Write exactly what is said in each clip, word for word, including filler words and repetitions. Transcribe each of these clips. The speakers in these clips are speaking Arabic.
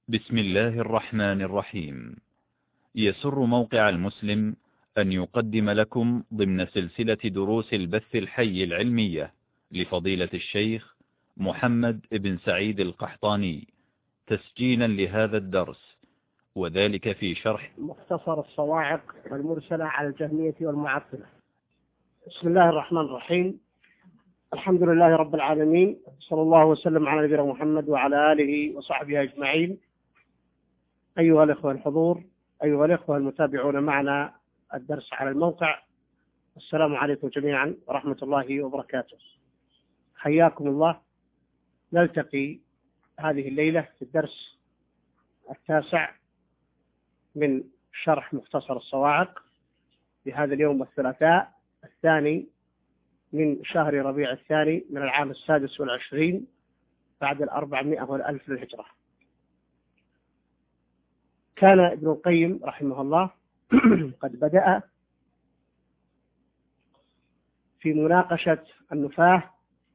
بسم الله الرحمن الرحيم. يسر موقع المسلم أن يقدم لكم ضمن سلسلة دروس البث الحي العلمية لفضيلة الشيخ محمد بن سعيد القحطاني تسجيلا لهذا الدرس، وذلك في شرح مختصر الصواعق المرسلة على الجهمية والمعطلة. بسم الله الرحمن الرحيم. الحمد لله رب العالمين، صلى الله وسلم على نبينا محمد وعلى آله وصحبه أجمعين. أيها الأخوة الحضور، أيها الأخوة المتابعون معنا الدرس على الموقع، السلام عليكم جميعا ورحمة الله وبركاته. حياكم الله. نلتقي هذه الليلة في الدرس التاسع من شرح مختصر الصواعق بهذا اليوم الثلاثاء الثاني من شهر ربيع الثاني من العام السادس والعشرين بعد الأربعمائة والألف للهجرة. كان ابن القيم رحمه الله قد بدأ في مناقشة النفاة،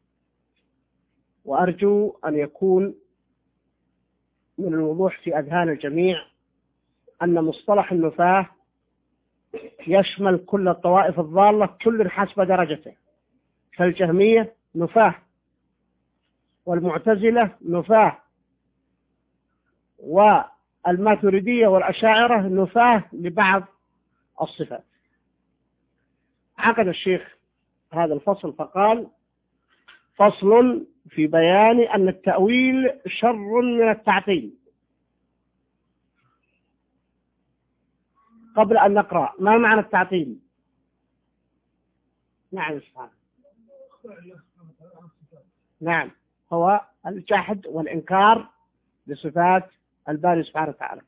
وأرجو أن يكون من الوضوح في أذهان الجميع أن مصطلح النفاة يشمل كل الطوائف الضالة كل حسب درجته، فالجهمية نفاة، والمعتزلة نفاة، والماتريدية والأشاعرة نفاة لبعض الصفات. عقد الشيخ هذا الفصل فقال: فصل في بيان أن التأويل شر من التعطيل. قبل أن نقرأ، ما معنى التعطيل؟ نعم سبحانه. نعم، هو الجحد والإنكار لصفات الباري سبحانه وتعالى.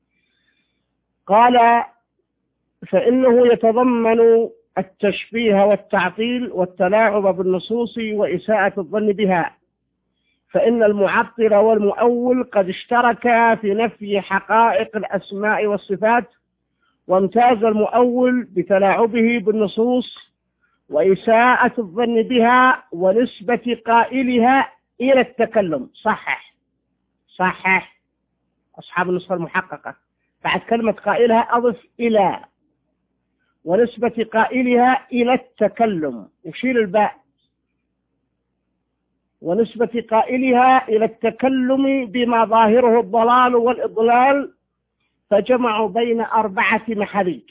قال: فإنه يتضمن التشبيه والتعطيل والتلاعب بالنصوص وإساءة الظن بها، فإن المعطل والمؤول قد اشتركا في نفي حقائق الأسماء والصفات، وامتاز المؤول بتلاعبه بالنصوص وإساءة الظن بها ونسبة قائلها إلى التكلم. صحح صحح أصحاب النسخة المحققة، بعد كلمة قائلها أضف إلى، ونسبة قائلها إلى التكلم، يشير الباء، ونسبة قائلها إلى التكلم بما ظاهره الضلال والإضلال، فجمعوا بين أربعة محاذير: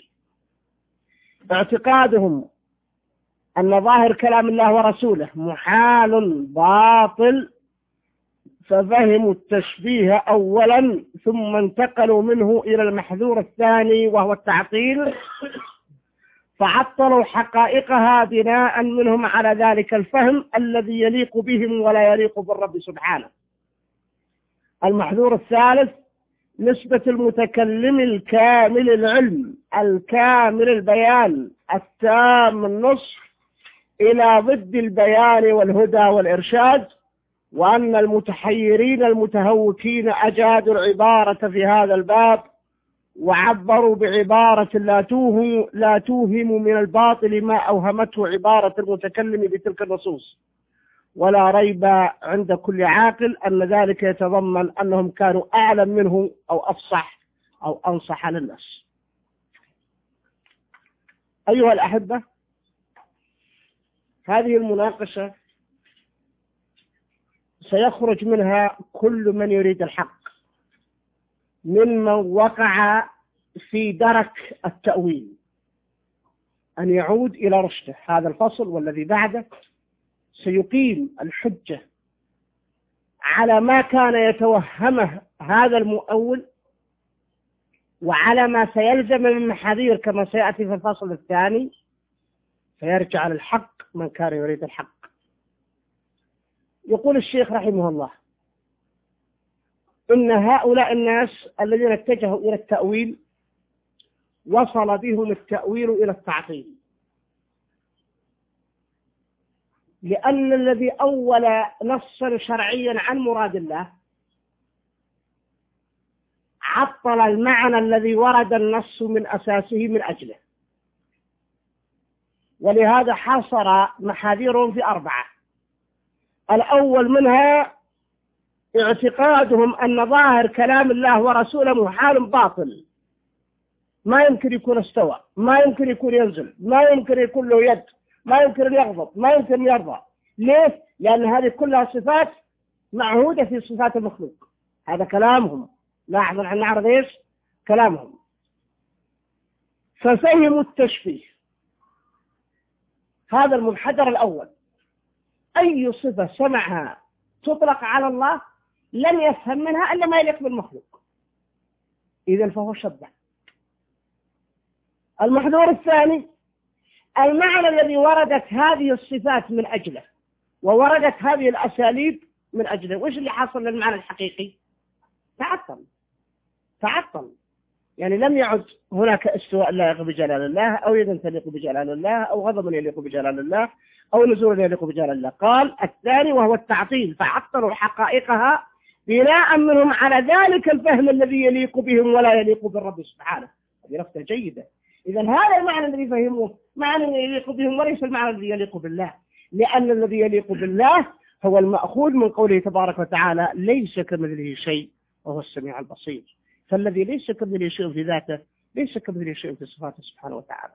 اعتقادهم أن ظاهر كلام الله ورسوله محال باطل، ففهموا التشبيه أولا ثم انتقلوا منه إلى المحذور الثاني وهو التعطيل، فعطلوا حقائقها بناء منهم على ذلك الفهم الذي يليق بهم ولا يليق بالرب سبحانه. المحذور الثالث نسبة المتكلم الكامل العلم الكامل البيان التام النصح إلى ضد البيان والهدى والإرشاد، وأن المتحيرين المتهوكين أجادوا العبارة في هذا الباب وعبروا بعبارة لا توهم لا توهم من الباطل ما أوهمته عبارة المتكلم بتلك النصوص. ولا ريب عند كل عاقل أن ذلك يتضمن أنهم كانوا أعلم منه أو أفصح أو أنصح للناس. أيها الأحبة، هذه المناقشة سيخرج منها كل من يريد الحق ممن وقع في درك التأويل أن يعود إلى رشده. هذا الفصل والذي بعده سيقيم الحجة على ما كان يتوهمه هذا المؤول، وعلى ما سيلزم من محاذير كما سيأتي في الفصل الثاني، فيرجع للحق من كان يريد الحق. يقول الشيخ رحمه الله: إن هؤلاء الناس الذين اتجهوا إلى التأويل وصل بهم التأويل إلى التعطيل، لأن الذي أول نصا شرعيا عن مراد الله عطل المعنى الذي ورد النص من أساسه من أجله، ولهذا حصر محاذيرهم في أربعة. الأول منها اعتقادهم أن ظاهر كلام الله ورسوله محال باطل، ما يمكن يكون استوى، ما يمكن يكون ينزل، ما يمكن يكون له يد، ما يمكن أن يغضب، ما يمكن أن يرضى. ليه؟ لأن هذه كلها صفات معهودة في صفات المخلوق. هذا كلامهم. لاحظوا نحن نعرض إيش كلامهم. ففهموا التشبيه، هذا المنحدر الأول. أي صفة سمعها تطلق على الله لن يفهم منها إلا ما يليق بالمخلوق، إذن فهو شبه. المحذور الثاني المعنى الذي وردت هذه الصفات من أجله ووردت هذه الأساليب من أجله. وإيش اللي حصل للمعنى الحقيقي؟ تعطل تعطل يعني لم يعد هناك استواء لا يليق بجلال الله، أو يد تليق بجلال الله، أو غضب يليق بجلال الله، أو نزول يليق بجلال الله. قال الثاني وهو التعطيل، فعطلوا حقائقها بناء منهم على ذلك الفهم الذي يليق بهم ولا يليق بالرب سبحانه. هذه نقطة جيدة. إذن هذا المعنى الذي فهموه معنى يليق بهم وليس المعنى الذي يليق بالله، لأن الذي يليق بالله هو المأخوذ من قوله تبارك وتعالى ليس كمثله شيء وهو السميع البصير. فالذي ليس كمثله شيء في ذاته ليس كمثله شيء في صفاته سبحانه وتعالى.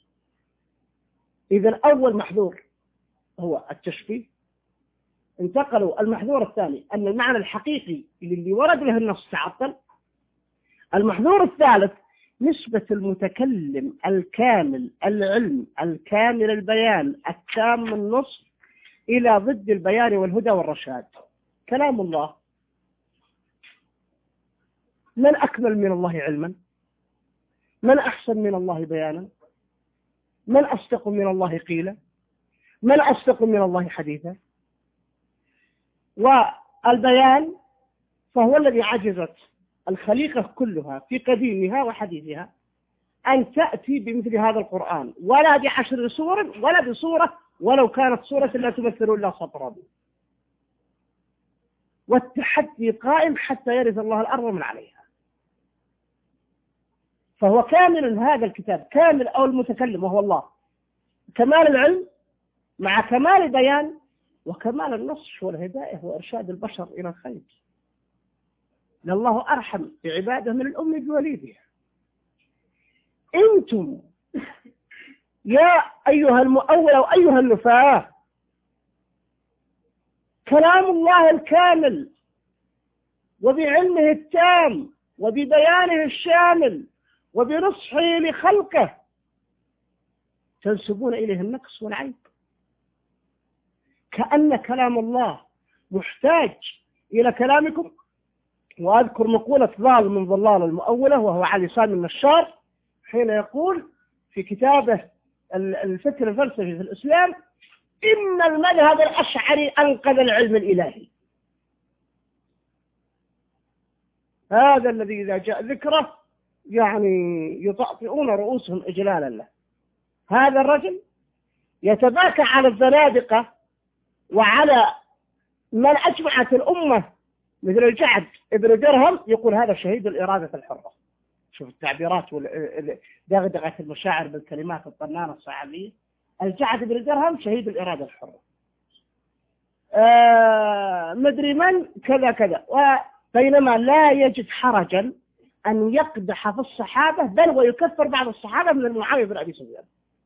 إذن أول محذور هو التشبيه. انتقلوا المحذور الثاني أن المعنى الحقيقي اللي ورد له النص تعطل. المحذور الثالث نسبة المتكلم الكامل العلم الكامل البيان التام النص إلى ضد البيان والهدى والرشاد. كلام الله من أكمل من الله علما؟ من أحسن من الله بيانا؟ من أصدق من الله قيلا؟ من أصدق من الله حديثا؟ والبيان فهو الذي عجزت الخليقة كلها في قديمها وحديثها أن تأتي بمثل هذا القرآن، ولا بعشر سور ولا بصورة ولو كانت صورة لا تمثل إلا سطرا. والتحدي قائم حتى يرث الله الأرض من عليها. فهو كامل هذا الكتاب، كامل أو المتكلم وهو الله، كمال العلم مع كمال البيان وكمال النصح والهداية وإرشاد البشر إلى الخير. لله أرحم بعباده من الأم بوليدها. أنتم يا أيها المؤول أو أيها النفاة كلام الله الكامل وبعلمه التام وببيانه الشامل وبنصحه لخلقه تنسبون إليه النقص والعيب، كأن كلام الله محتاج إلى كلامكم. وأذكر مقولة ضال من ضلال المؤولة وهو علي سامي النشار حين يقول في كتابه الفكر الفلسفي في الإسلام إن المذهب الأشعري أنقذ العلم الإلهي. هذا الذي إذا جاء ذكره يعني يطأطئون رؤوسهم إجلالا له. هذا الرجل يتباكى على الزنادقة وعلى من أجمعت الأمة مثل الجعد ابن درهم، يقول هذا شهيد الإرادة الحرة. شوف التعبيرات ودغدغة المشاعر بالكلمات الطنانة الصعبية. الجعد ابن درهم شهيد الإرادة الحرة. آه مدري من كذا كذا. بينما لا يجد حرجا أن يقدح في الصحابة، بل ويكفر بعض الصحابة من المعاوية بن أبي سفيان.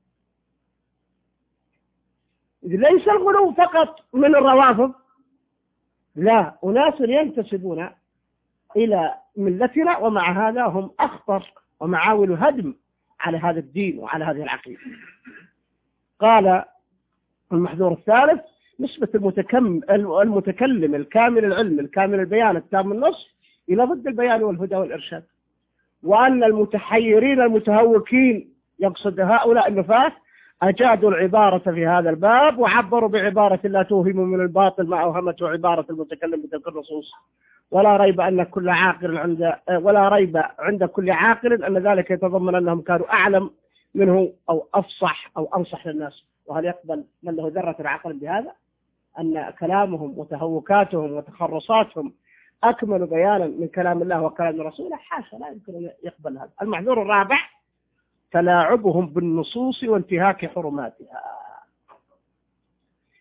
ليس الغلو فقط من الروافض، لا، أناس ينتسبون إلى ملتنا ومع هذا هم أخطر ومعاول هدم على هذا الدين وعلى هذه العقيدة. قال المحذور الثالث نسبة المتكلم الكامل العلم الكامل البيان التام النص إلى ضد البيان والهدى والإرشاد، وأن المتحيرين المتهوكين يقصد هؤلاء النفاة أجادوا العبارة في هذا الباب وعبروا بعبارة لا توهم من الباطل ما أوهمته عبارة المتكلم بتلك النصوص. ولا ريب أن كل عاقل عند ولا ريب عند كل عاقل أن ذلك يتضمن أنهم كانوا أعلم منه أو أفصح أو أنصح للناس. وهل يقبل من له ذرة عقل بهذا أن كلامهم وتهوكاتهم وتخرصاتهم أكمل بيانا من كلام الله وكلام رسوله؟ حاشا، لا يمكن أن يقبل هذا. المحذور الرابع تلاعبهم بالنصوص وانتهاك حرماتها.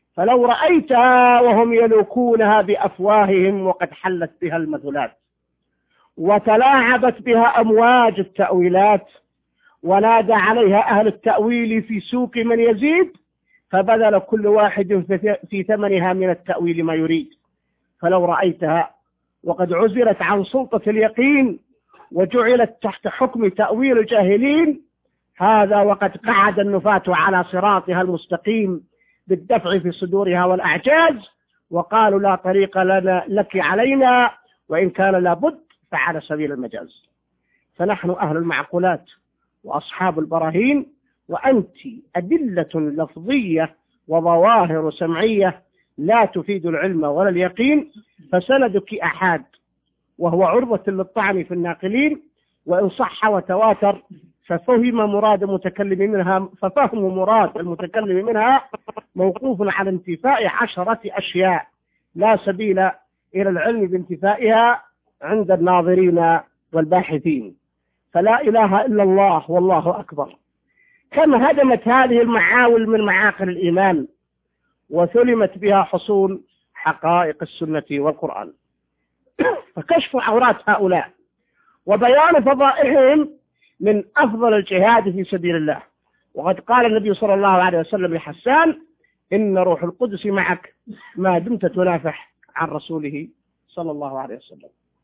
فلو رأيتها وهم يلوكونها بأفواههم وقد حلت بها المثلات وتلاعبت بها أمواج التأويلات ونادى عليها أهل التأويل في سوق من يزيد فبذل كل واحد في ثمنها من التأويل ما يريد. فلو رأيتها وقد عزلت عن سلطة اليقين وجعلت تحت حكم تأويل الجاهلين، هذا وقد قعد النفاة على صراطها المستقيم بالدفع في صدورها والأعجاز وقالوا لا طريق لنا لك علينا وإن كان لابد فعلى سبيل المجاز. فنحن أهل المعقولات وأصحاب البراهين وأنت أدلة لفظية وظواهر سمعية لا تفيد العلم ولا اليقين، فسندك أحاد وهو عرضة للطعن في الناقلين، وإن صح وتواتر ففهم مراد المتكلم منها ففهم مراد المتكلم منها موقوف على انتفاء عشرة أشياء لا سبيل إلى العلم بانتفائها عند الناظرين والباحثين. فلا إله إلا الله والله أكبر. كم هدمت هذه المعاول من معاقل الإيمان وثلمت بها حصول حقائق السنة والقرآن. فكشف عورات هؤلاء وبيان فضائحهم من أفضل الجهاد في سبيل الله. وقد قال النبي صلى الله عليه وسلم لحسان إن روح القدس معك ما دمت تنافح عن رسوله صلى الله عليه وسلم.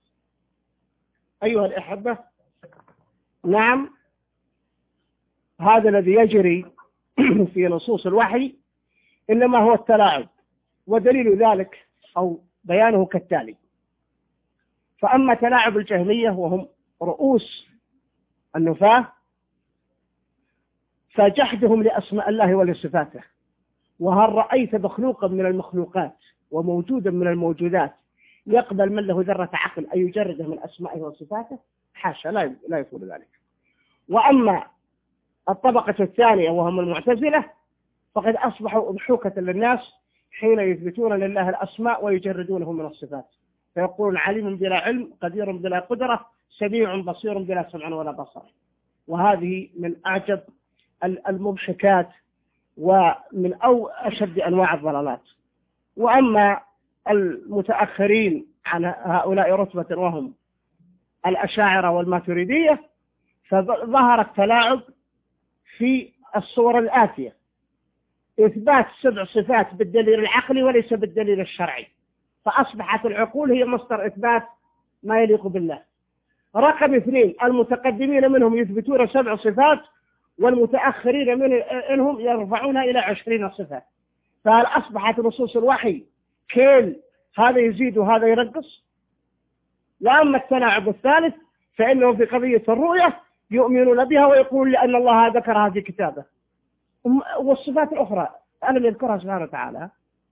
أيها الأحبة، نعم هذا الذي يجري في نصوص الوحي إنما هو التلاعب، ودليل ذلك أو بيانه كالتالي. فأما تلاعب الجهمية وهم رؤوس النفاة فجحدهم لأسماء الله ولصفاته. وهل رأيت مخلوقا من المخلوقات وموجودا من الموجودات يقبل من له ذرة عقل أن يجرده من أسمائه وصفاته؟ حاشا، لا لا يقول ذلك. وأما الطبقة الثانية وهم المعتزلة فقد أصبحوا أضحوكة للناس حين يثبتون لله الأسماء ويجردونه من الصفات، فيقولون عليم بلا علم، قدير بلا قدرة، سميع بصير بلا سمع ولا بصر. وهذه من أعجب المضحكات ومن أو أشد أنواع الضلالات. وأما المتأخرين عن هؤلاء رتبة وهم الأشاعرة والماتريدية فظهر التلاعب في الصور الآتية: إثبات سبع صفات بالدليل العقلي وليس بالدليل الشرعي، فأصبحت العقول هي مصدر إثبات ما يليق بالله. رقم اثنين، المتقدمين منهم يثبتون سبع صفات والمتأخرين منهم يرفعونها إلى عشرين صفة. فهل أصبحت نصوص الوحي كيل هذا يزيد وهذا ينقص؟ وأما التلاعب الثالث فإنهم في قضية الرؤية يؤمنون بها ويقولون لأن الله ذكرها في كتابه، والصفات الأخرى ألم يذكرها سبحانه وتعالى.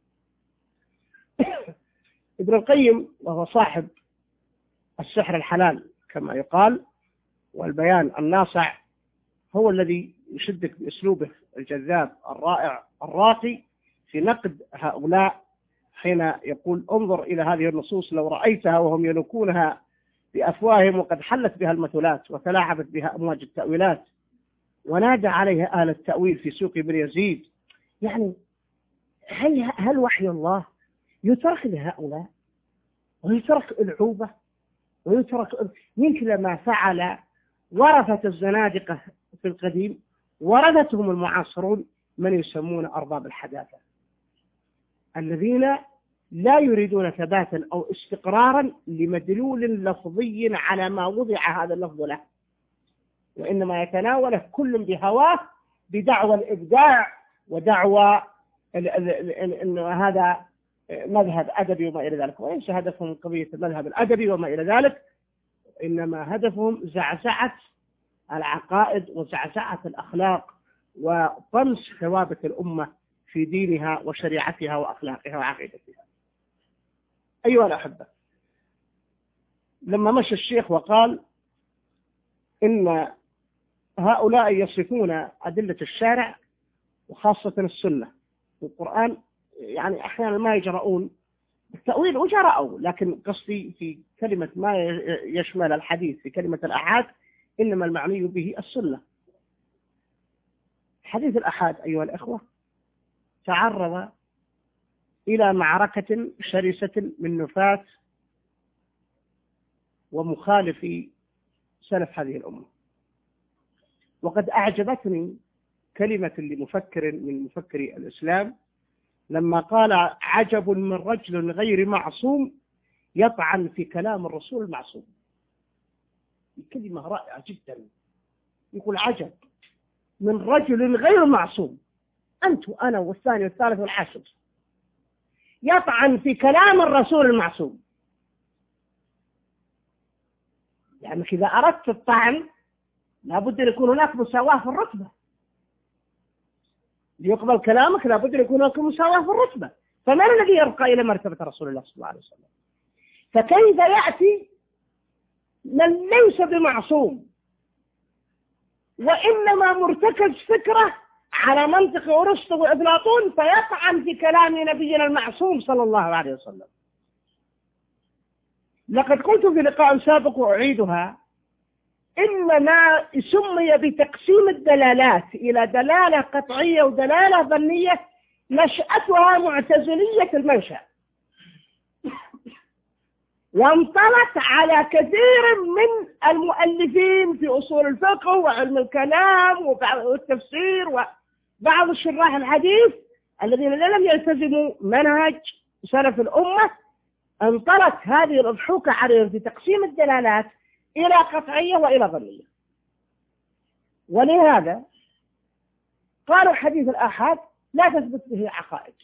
ابن القيم وهو صاحب السحر الحلال كما يقال والبيان الناصع هو الذي يشدك بأسلوبه الجذاب الرائع الراقي في نقد هؤلاء، حين يقول انظر إلى هذه النصوص لو رأيتها وهم يلوكونها بأفواههم وقد حلت بها المثلات وتلاعبت بها أمواج التأويلات ونادى عليها أهل التأويل في سوق ابن يزيد. يعني هل, هل وحي الله يترك لهؤلاء ويترك العوبة ويترك مثل ما فعل ورثة الزنادقة في القديم ورثتهم المعاصرون من يسمون أرباب الحداثة الذين لا يريدون ثباتا أو استقرارا لمدلول لفظي على ما وضع هذا اللفظ له، وإنما يتناوله كل بهواه بدعوى الإبداع ودعوى أن هذا مذهب أدبي وما إلى ذلك، وينسى هدفهم من قضية المذهب الأدبي وما إلى ذلك، إنما هدفهم زعزعة العقائد وزعزعة الأخلاق وطمس ثوابت الأمة في دينها وشريعتها وأخلاقها وعقيدتها. أيها الأحبة، لما مشى الشيخ وقال إن هؤلاء يصفون أدلة الشارع وخاصة السنة والقرآن، يعني أحيانا ما يجرؤون التأويل وجرأوا، لكن قصدي في كلمة ما يشمل الحديث في كلمة الأحاد إنما المعني به السنة. حديث الأحاد أيها الأخوة تعرض إلى معركة شرسة من نفاة ومخالفي سلف هذه الأمة. وقد أعجبتني كلمة لمفكر من مفكري الإسلام لما قال: عجب من رجل غير معصوم يطعن في كلام الرسول المعصوم. كلمة رائعة جدا. يقول: عجب من رجل غير معصوم، أنت وأنا والثاني والثالث والعاشر، يطعن في كلام الرسول المعصوم. يعني إذا أردت الطعن لابد أن يكون هناك مساواة في الرتبة، ليقبل كلامك لابد أن يكون هناك مساواة في الرتبة. فمن الذي يرقى إلى مرتبة رسول الله صلى الله عليه وسلم؟ فكيف يأتي من ليس بمعصوم وإنما مرتكز فكرة على منطق أرسطو وأفلاطون فيطعن في كلام نبينا المعصوم صلى الله عليه وسلم؟ لقد قلت في لقاء سابق وأعيدها: إن ما سمي بتقسيم الدلالات إلى دلالة قطعية ودلالة ظنية نشأتها معتزلية المنشأ، وانطلت على كثير من المؤلفين في أصول الفقه وعلم الكلام والتفسير وبعض الشراح الحديث الذين لم يلتزموا منهج سلف الأمة. انطلت هذه الأضحوكة عليهم في تقسيم الدلالات إلى قطعية وإلى ظنية. ولهذا قالوا حديث الآحاد لا تثبت به عقائد.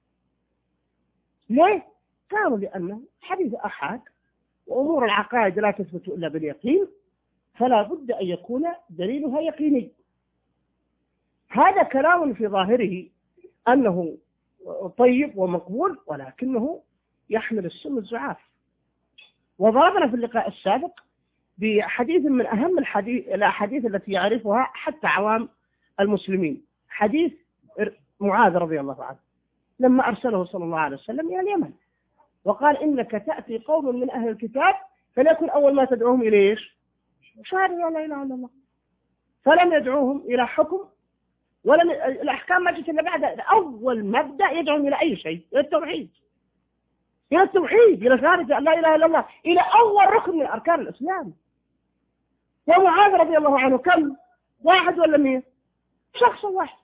ليه؟ قالوا لأن حديث الآحاد وأمور العقائد لا تثبت إلا باليقين، فلا بد أن يكون دليلها يقيني. هذا كلام في ظاهره أنه طيب ومقبول، ولكنه يحمل السم الزعاف. وضربنا في اللقاء السابق بحديث من أهم الحديث الأحاديث التي يعرفها حتى عوام المسلمين، حديث معاذ رضي الله عنه لما أرسله صلى الله عليه وسلم إلى اليمن وقال: إنك تأتي قوم من أهل الكتاب فليكن أول ما تدعوهم إليه إيش؟ شهادة لا إله إلا الله. فلم يدعوهم إلى حكم ولم الأحكام ما جت إلا بعد. أول مبدأ يدعوهم إلى أي شيء؟ إلى التوحيد، إلى التوحيد، إلى شهادة لا إله إلا الله، إلى أول ركن من أركان الإسلام. ومعاذ رضي الله عنه كم؟ واحد ولا مية؟ شخص واحد.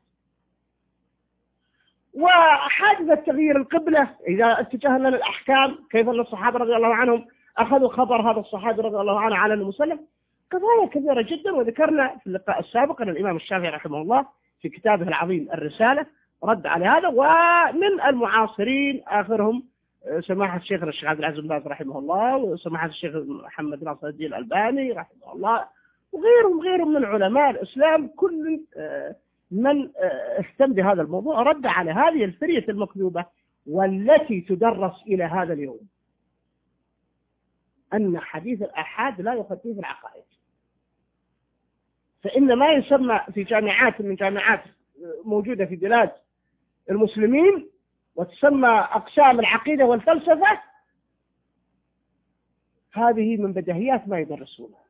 وحادثة تغيير القبلة إذا اتجهنا للأحكام، كيف أن الصحابة رضي الله عنهم أخذوا خبر هذا الصحابي رضي الله عنه على المسلم، قضايا كثيرة جدا. وذكرنا في اللقاء السابق أن الإمام الشافعي رحمه الله في كتابه العظيم الرسالة رد على هذا. ومن المعاصرين آخرهم سماحة الشيخ الشيخ عبد العزيز بن باز رحمه الله، وسماحة الشيخ محمد ناصر الدين الألباني رحمه الله، وغيرهم غيرهم من علماء الإسلام. كل من اهتم بهذا الموضوع رد على هذه الفرية المكذوبة والتي تدرس إلى هذا اليوم، أن حديث الآحاد لا يخطيه في العقائد. فإن ما يسمى في جامعات من جامعات موجودة في بلاد المسلمين وتسمى أقسام العقيدة والفلسفة، هذه من بديهيات ما يدرسونها.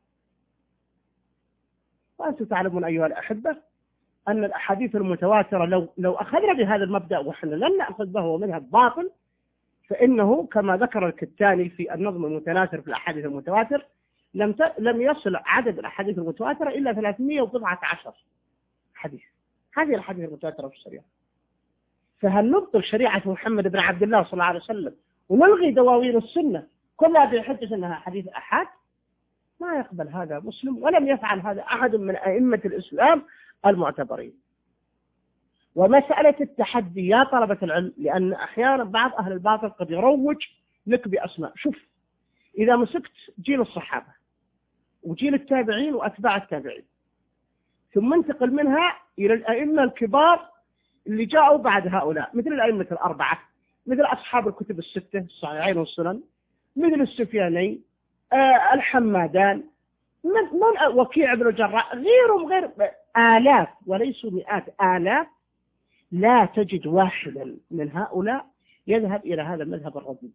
وأنتم تعلمون أيها الأحبة أن الأحاديث المتواترة لو لو أخذنا بهذا المبدأ ونحن لن نأخذ به ومذهب باطل، فإنه كما ذكر الكتاني في النظم المتناثر في الأحاديث المتواتر لم لم يصل عدد الأحاديث المتواترة إلا ثلاثمئة وبضعة عشر حديث. هذه الأحاديث المتواترة في الشريعة. فهل نبطل شريعة محمد بن عبد الله صلى الله عليه وسلم ونلغي دواوين السنة كلها بحجة أنها حديث أحاد؟ ما يقبل هذا مسلم، ولم يفعل هذا أحد من أئمة الإسلام المعتبرين. ومسألة التحدي يا طلبة العلم، لأن أحيانا بعض أهل الباطل قد يروج لك بأسماء. شوف، إذا مسكت جيل الصحابة وجيل التابعين وأتباع التابعين ثم انتقل منها إلى الأئمة الكبار اللي جاءوا بعد هؤلاء، مثل الأئمة الأربعة، مثل أصحاب الكتب الستة الصحيحين والسنن، مثل السفياني، آه الحمادان، من, من وكيع بن الجراح، غيرهم غير آلاف وليسوا مئات آلاف. لا تجد واحدا من هؤلاء يذهب إلى هذا المذهب الرديء.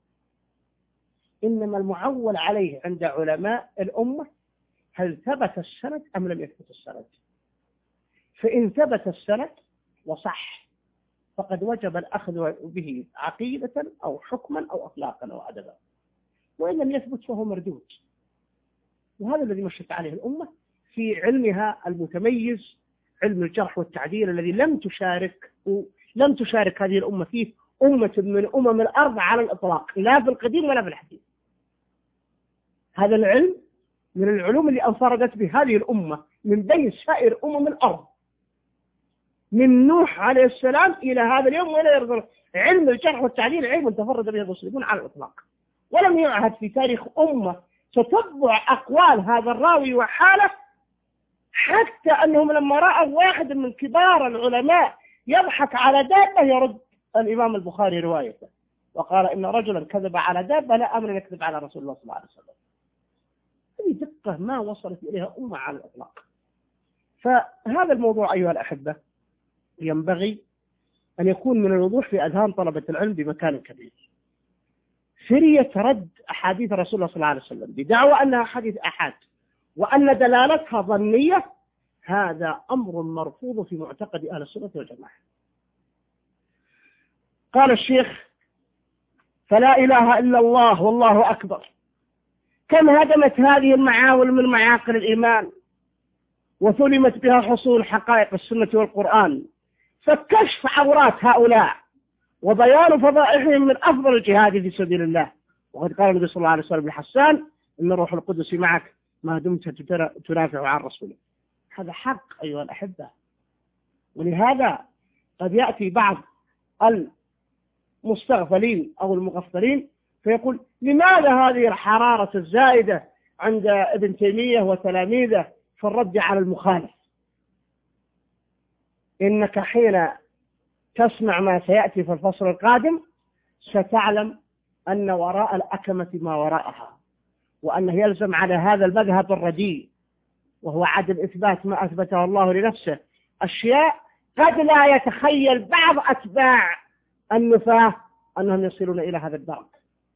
إنما المعول عليه عند علماء الأمة هل ثبت السند أم لم يثبت السند. فإن ثبت السند وصح فقد وجب الأخذ به عقيدة أو حكما أو أخلاقا أو أدبا، وإن لم يثبت فهو مردود. وهذا الذي مشت عليه الأمة في علمها المتميز، علم الجرح والتعديل، الذي لم تشارك لم تشارك هذه الأمة فيه أمة من أمم الأرض على الإطلاق، لا في القديم ولا في الحديث. هذا العلم من العلوم اللي انفردت بهذه الأمة من بين سائر أمم الأرض، من نوح عليه السلام إلى هذا اليوم ولا يرضى. علم الجرح والتعديل علم تفرد به المسلمون على الإطلاق، ولم يعهد في تاريخ أمة تتبع أقوال هذا الراوي وحاله، حتى أنهم لما رأوا واحد من كبار العلماء يضحك على دابة يرد الإمام البخاري روايته وقال إن رجلا كذب على دابة لا أمر يكذب على رسول الله صلى الله عليه وسلم. هذه دقة ما وصلت إليها أمة على الإطلاق. فهذا الموضوع أيها الأحبة ينبغي أن يكون من الوضوح في أذهان طلبة العلم بمكان كبير. فرية رد أحاديث رسول الله صلى الله عليه وسلم بدعوى أنها حديث أحاد وأن دلالتها ظنية، هذا أمر مرفوض في معتقد أهل السنة والجماعة. قال الشيخ: فلا إله إلا الله والله أكبر، كم هدمت هذه المعاول من معاقل الإيمان وثلمت بها حصول حقائق السنة والقرآن، فكشف عورات هؤلاء وبيان فضائحهم من أفضل الجهاد في سبيل الله. وقد قال النبي صلى الله عليه وسلم لحسان: إن روح القدس معك ما دمت تنافع عن رسوله. هذا حق أيها الأحبة. ولهذا قد يأتي بعض المستغفلين أو المغفلين فيقول: لماذا هذه الحرارة الزائدة عند ابن تيمية وتلاميذه في الرد على المخالف؟ إنك حين تسمع ما سيأتي في الفصل القادم ستعلم أن وراء الأكمة ما وراءها، وأنه يلزم على هذا المذهب الرديء وهو عدم إثبات ما أثبته الله لنفسه أشياء قد لا يتخيل بعض أتباع النفاة أنهم يصلون إلى هذا الدرك.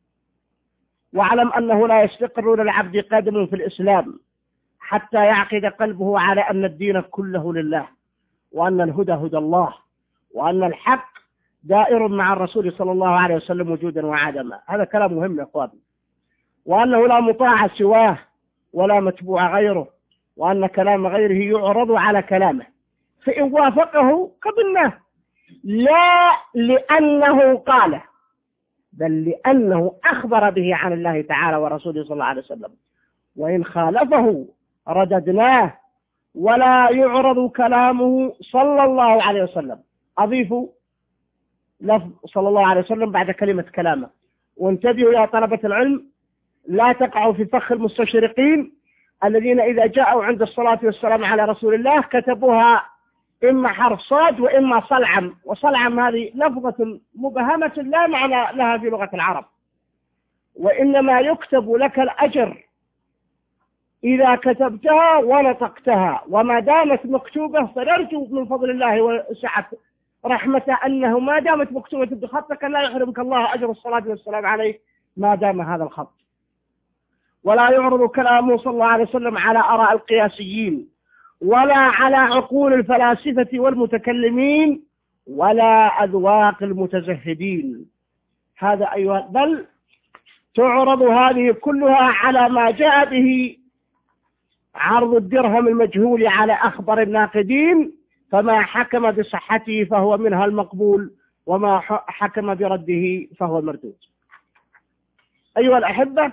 واعلم أنه لا يستقر للعبد قدم في الإسلام حتى يعقد قلبه على أن الدين كله لله، وأن الهدى هدى الله، وأن الحق دائر مع الرسول صلى الله عليه وسلم وجودا وعدما. هذا كلام مهم يا أخوان. وأنه لا مطاع سواه ولا متبوع غيره، وأن كلام غيره يعرض على كلامه، فإن وافقه قبلناه، لا لأنه قاله بل لأنه أخبر به عن الله تعالى ورسوله صلى الله عليه وسلم، وإن خالفه رددناه ولا يعرض كلامه صلى الله عليه وسلم. أضيف لفظ صلى الله عليه وسلم بعد كلمة كلامه. وانتبهوا يا طلبة العلم، لا تقعوا في فخ المستشرقين الذين إذا جاءوا عند الصلاة والسلام على رسول الله كتبوها إما حرف صاد وإما صلعم، وصلعم هذه لفظة مبهمة لا معنى لها في لغة العرب، وإنما يكتب لك الأجر إذا كتبتها ونطقتها، وما دامت مكتوبة فنرجو من فضل الله وسعة رحمته أنه ما دامت مكتوبة بخطك لا يحرمك الله أجر الصلاة والسلام عليه ما دام هذا الخط. ولا يعرض كلامه صلى الله عليه وسلم على آراء القياسيين ولا على عقول الفلاسفة والمتكلمين ولا أذواق المتزهدين. هذا أيها، بل تعرض هذه كلها على ما جاء به عرض الدرهم المجهول على أخبر الناقدين، فما حكم بصحته فهو منها المقبول، وما حكم برده فهو المردود. أيها الأحبة،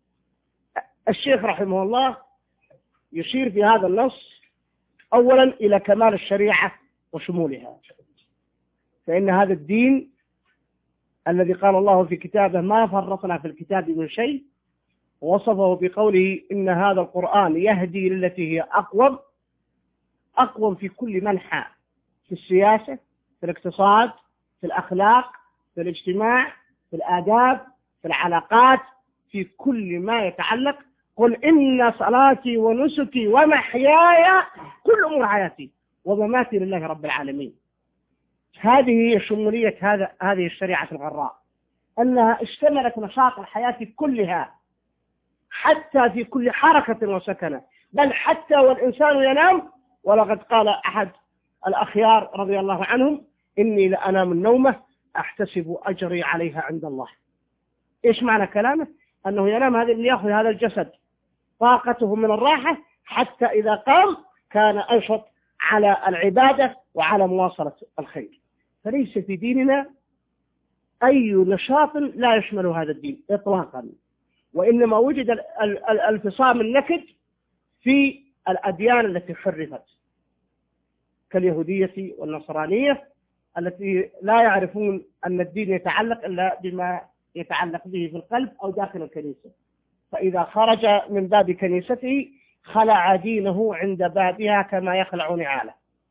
الشيخ رحمه الله يشير في هذا النص أولا إلى كمال الشريعة وشمولها، فإن هذا الدين الذي قال الله في كتابه ما فرطنا في الكتاب من شيء، ووصفه بقوله إن هذا القرآن يهدي للتي هي أقوم، أقوم في كل منحى، في السياسة، في الاقتصاد، في الأخلاق، في الاجتماع، في الآداب، في العلاقات، في كل ما يتعلق. قل إن صلاتي ونسكي ومحياي كل أمور حياتي ومماتي لله رب العالمين. هذه هي شمولية هذا هذه الشريعة الغراء، أنها اشتملت نشاط الحياة كلها، حتى في كل حركة وسكنة، بل حتى والإنسان ينام. ولقد قال أحد الأخيار رضي الله عنهم: إني لأنام النومة أحتسب أجري عليها عند الله. إيش معنى كلامه؟ أنه ينام هذا اللي يأخذ هذا الجسد طاقته من الراحة حتى إذا قام كان أنشط على العبادة وعلى مواصلة الخير. فليس في ديننا أي نشاط لا يشمل هذا الدين إطلاقا، وإنما وجد الانفصام النكد في الأديان التي حرفت كاليهودية والنصرانية التي لا يعرفون أن الدين يتعلق إلا بما يتعلق به في القلب أو داخل الكنيسة، فإذا خرج من باب كنيسته خلع دينه عند بابها كما يخلع نعاله.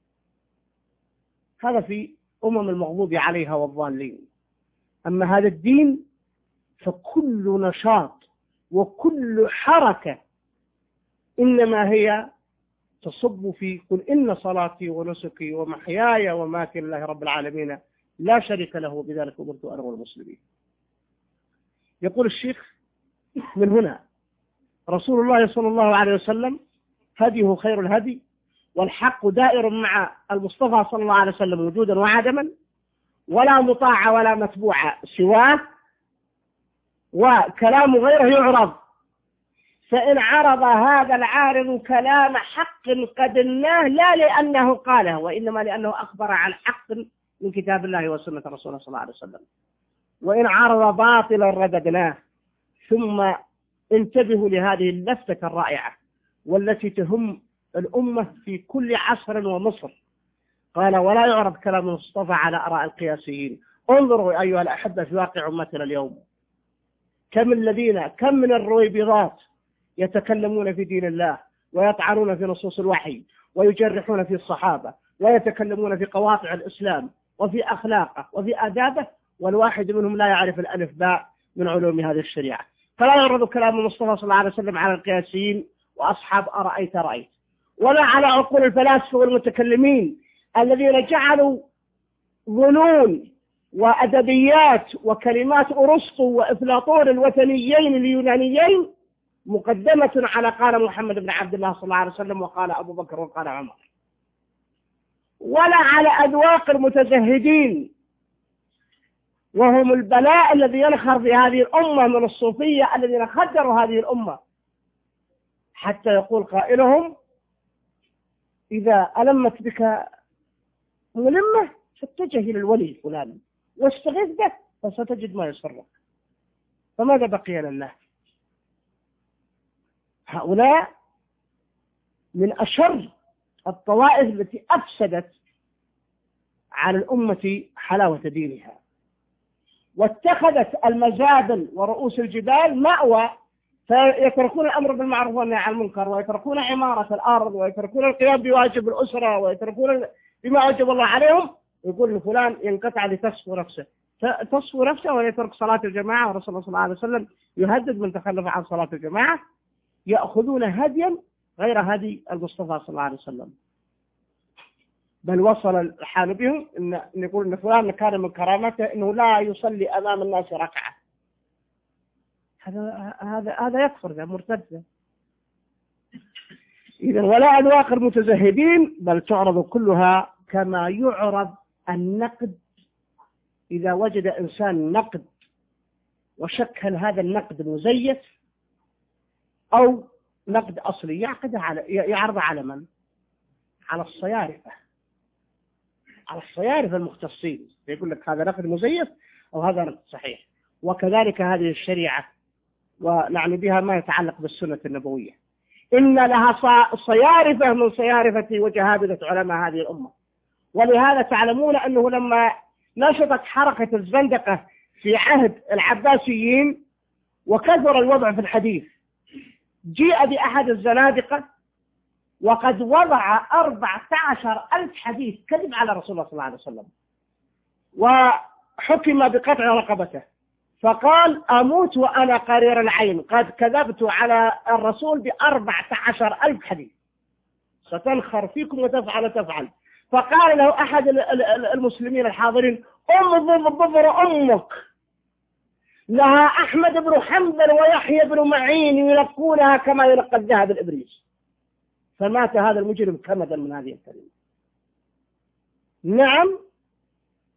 هذا في أمم المغضوب عليها والضالين. أما هذا الدين فكل نشاط وكل حركة إنما هي تصب في قل إن صلاتي ونسكي ومحياي ومماتي لله رب العالمين لا شريك له بذلك أمرت أنا والمسلمين. يقول الشيخ: من هنا رسول الله صلى الله عليه وسلم هديه خير الهدي، والحق دائر مع المصطفى صلى الله عليه وسلم وجودا وعدما، ولا مطاع ولا متبوع سواه، وكلام غيره يعرض. فإن عرض هذا العارض كلام حق قبلناه لا لأنه قاله، وإنما لأنه أخبر عن حق من كتاب الله وسنة رسوله صلى الله عليه وسلم. وإن عرض باطلا رددناه. ثم انتبهوا لهذه اللفتة الرائعة والتي تهم الأمة في كل عصر ومصر. قال: ولا يعرض كلام المصطفى على آراء القياسيين. انظروا أيها الأحبة في واقع أمتنا اليوم، كم الذين كم من الرويبضات يتكلمون في دين الله ويطعنون في نصوص الوحي ويجرحون في الصحابة ويتكلمون في قواطع الإسلام وفي أخلاقه وفي آدابه، والواحد منهم لا يعرف الألف باء من علوم هذه الشريعة. فلا يعرض كلام المصطفى صلى الله عليه وسلم على القياسيين وأصحاب أرأيت رأيت، ولا على عقول الفلاسفة والمتكلمين الذين جعلوا ظنون وأدبيات وكلمات أرسطو وأفلاطون الوثنيين اليونانيين مقدمة على قال محمد بن عبد الله صلى الله عليه وسلم وقال أبو بكر وقال عمر، ولا على أذواق المتزهدين وهم البلاء الذي ينخر في هذه الأمة من الصوفية الذين خدروا هذه الأمة، حتى يقول قائلهم: إذا ألمت بك ملمة فاتجه إلى الولي الفلاني واستغيث به فستجد ما يسرك. فماذا بقي لله؟ هؤلاء من أشر الطوائف التي أفسدت على الأمة حلاوة دينها، واتخذت المزابل ورؤوس الجبال مأوى، فيتركون الأمر بالمعروف والنهي عن المنكر، ويتركون عمارة الأرض، ويتركون القيام بواجب الأسرة، ويتركون بما وجب الله عليهم. يقول لفلان ينقطع لتصفو نفسه، تصفو نفسه ويترك صلاة الجماعة، ورسول الله صلى الله عليه وسلم يهدد من تخلف عن صلاة الجماعة. يأخذون هديا غير هدي المصطفى صلى الله عليه وسلم، بل وصل الحال بهم إن يقول إن فلان كان من كرامته إنه لا يصلي أمام الناس ركعة. هذا هذا هذا يكفر، ذا مرتد. إذا ولا أذواق المتزهدين، بل تعرض كلها كما يعرض النقد. إذا وجد إنسان نقد وشك هل هذا النقد مزيف أو نقد أصلي، يعقد على يعرض على من؟ على الصيارفة، على الصيارفة المختصين، يقول لك هذا نقد مزيف أو هذا نقد صحيح. وكذلك هذه الشريعة، ونعني بها ما يتعلق بالسنة النبوية، إن لها صيارفة من صيارفة وجهابذة علماء هذه الأمة. ولهذا تعلمون أنه لما نشطت حركة الزندقة في عهد العباسيين وكثر الوضع في الحديث، جيء بأحد الزنادقة وقد وضع أربعة عشر ألف حديث كذب على رسول الله صلى الله عليه وسلم، وحكم بقطع رقبته، فقال: أموت وأنا قرير العين، قد كذبت على الرسول بأربعة عشر ألف حديث، ستنخر فيكم وتفعل تفعل. فقال له أحد المسلمين الحاضرين: انظر ظفر أمك، لها أحمد بن حنبل ويحيى بن معين يلقونها كما يلقى الذهب الإبريز. فمات هذا المجرم كمدا من هذه الكلمة. نعم،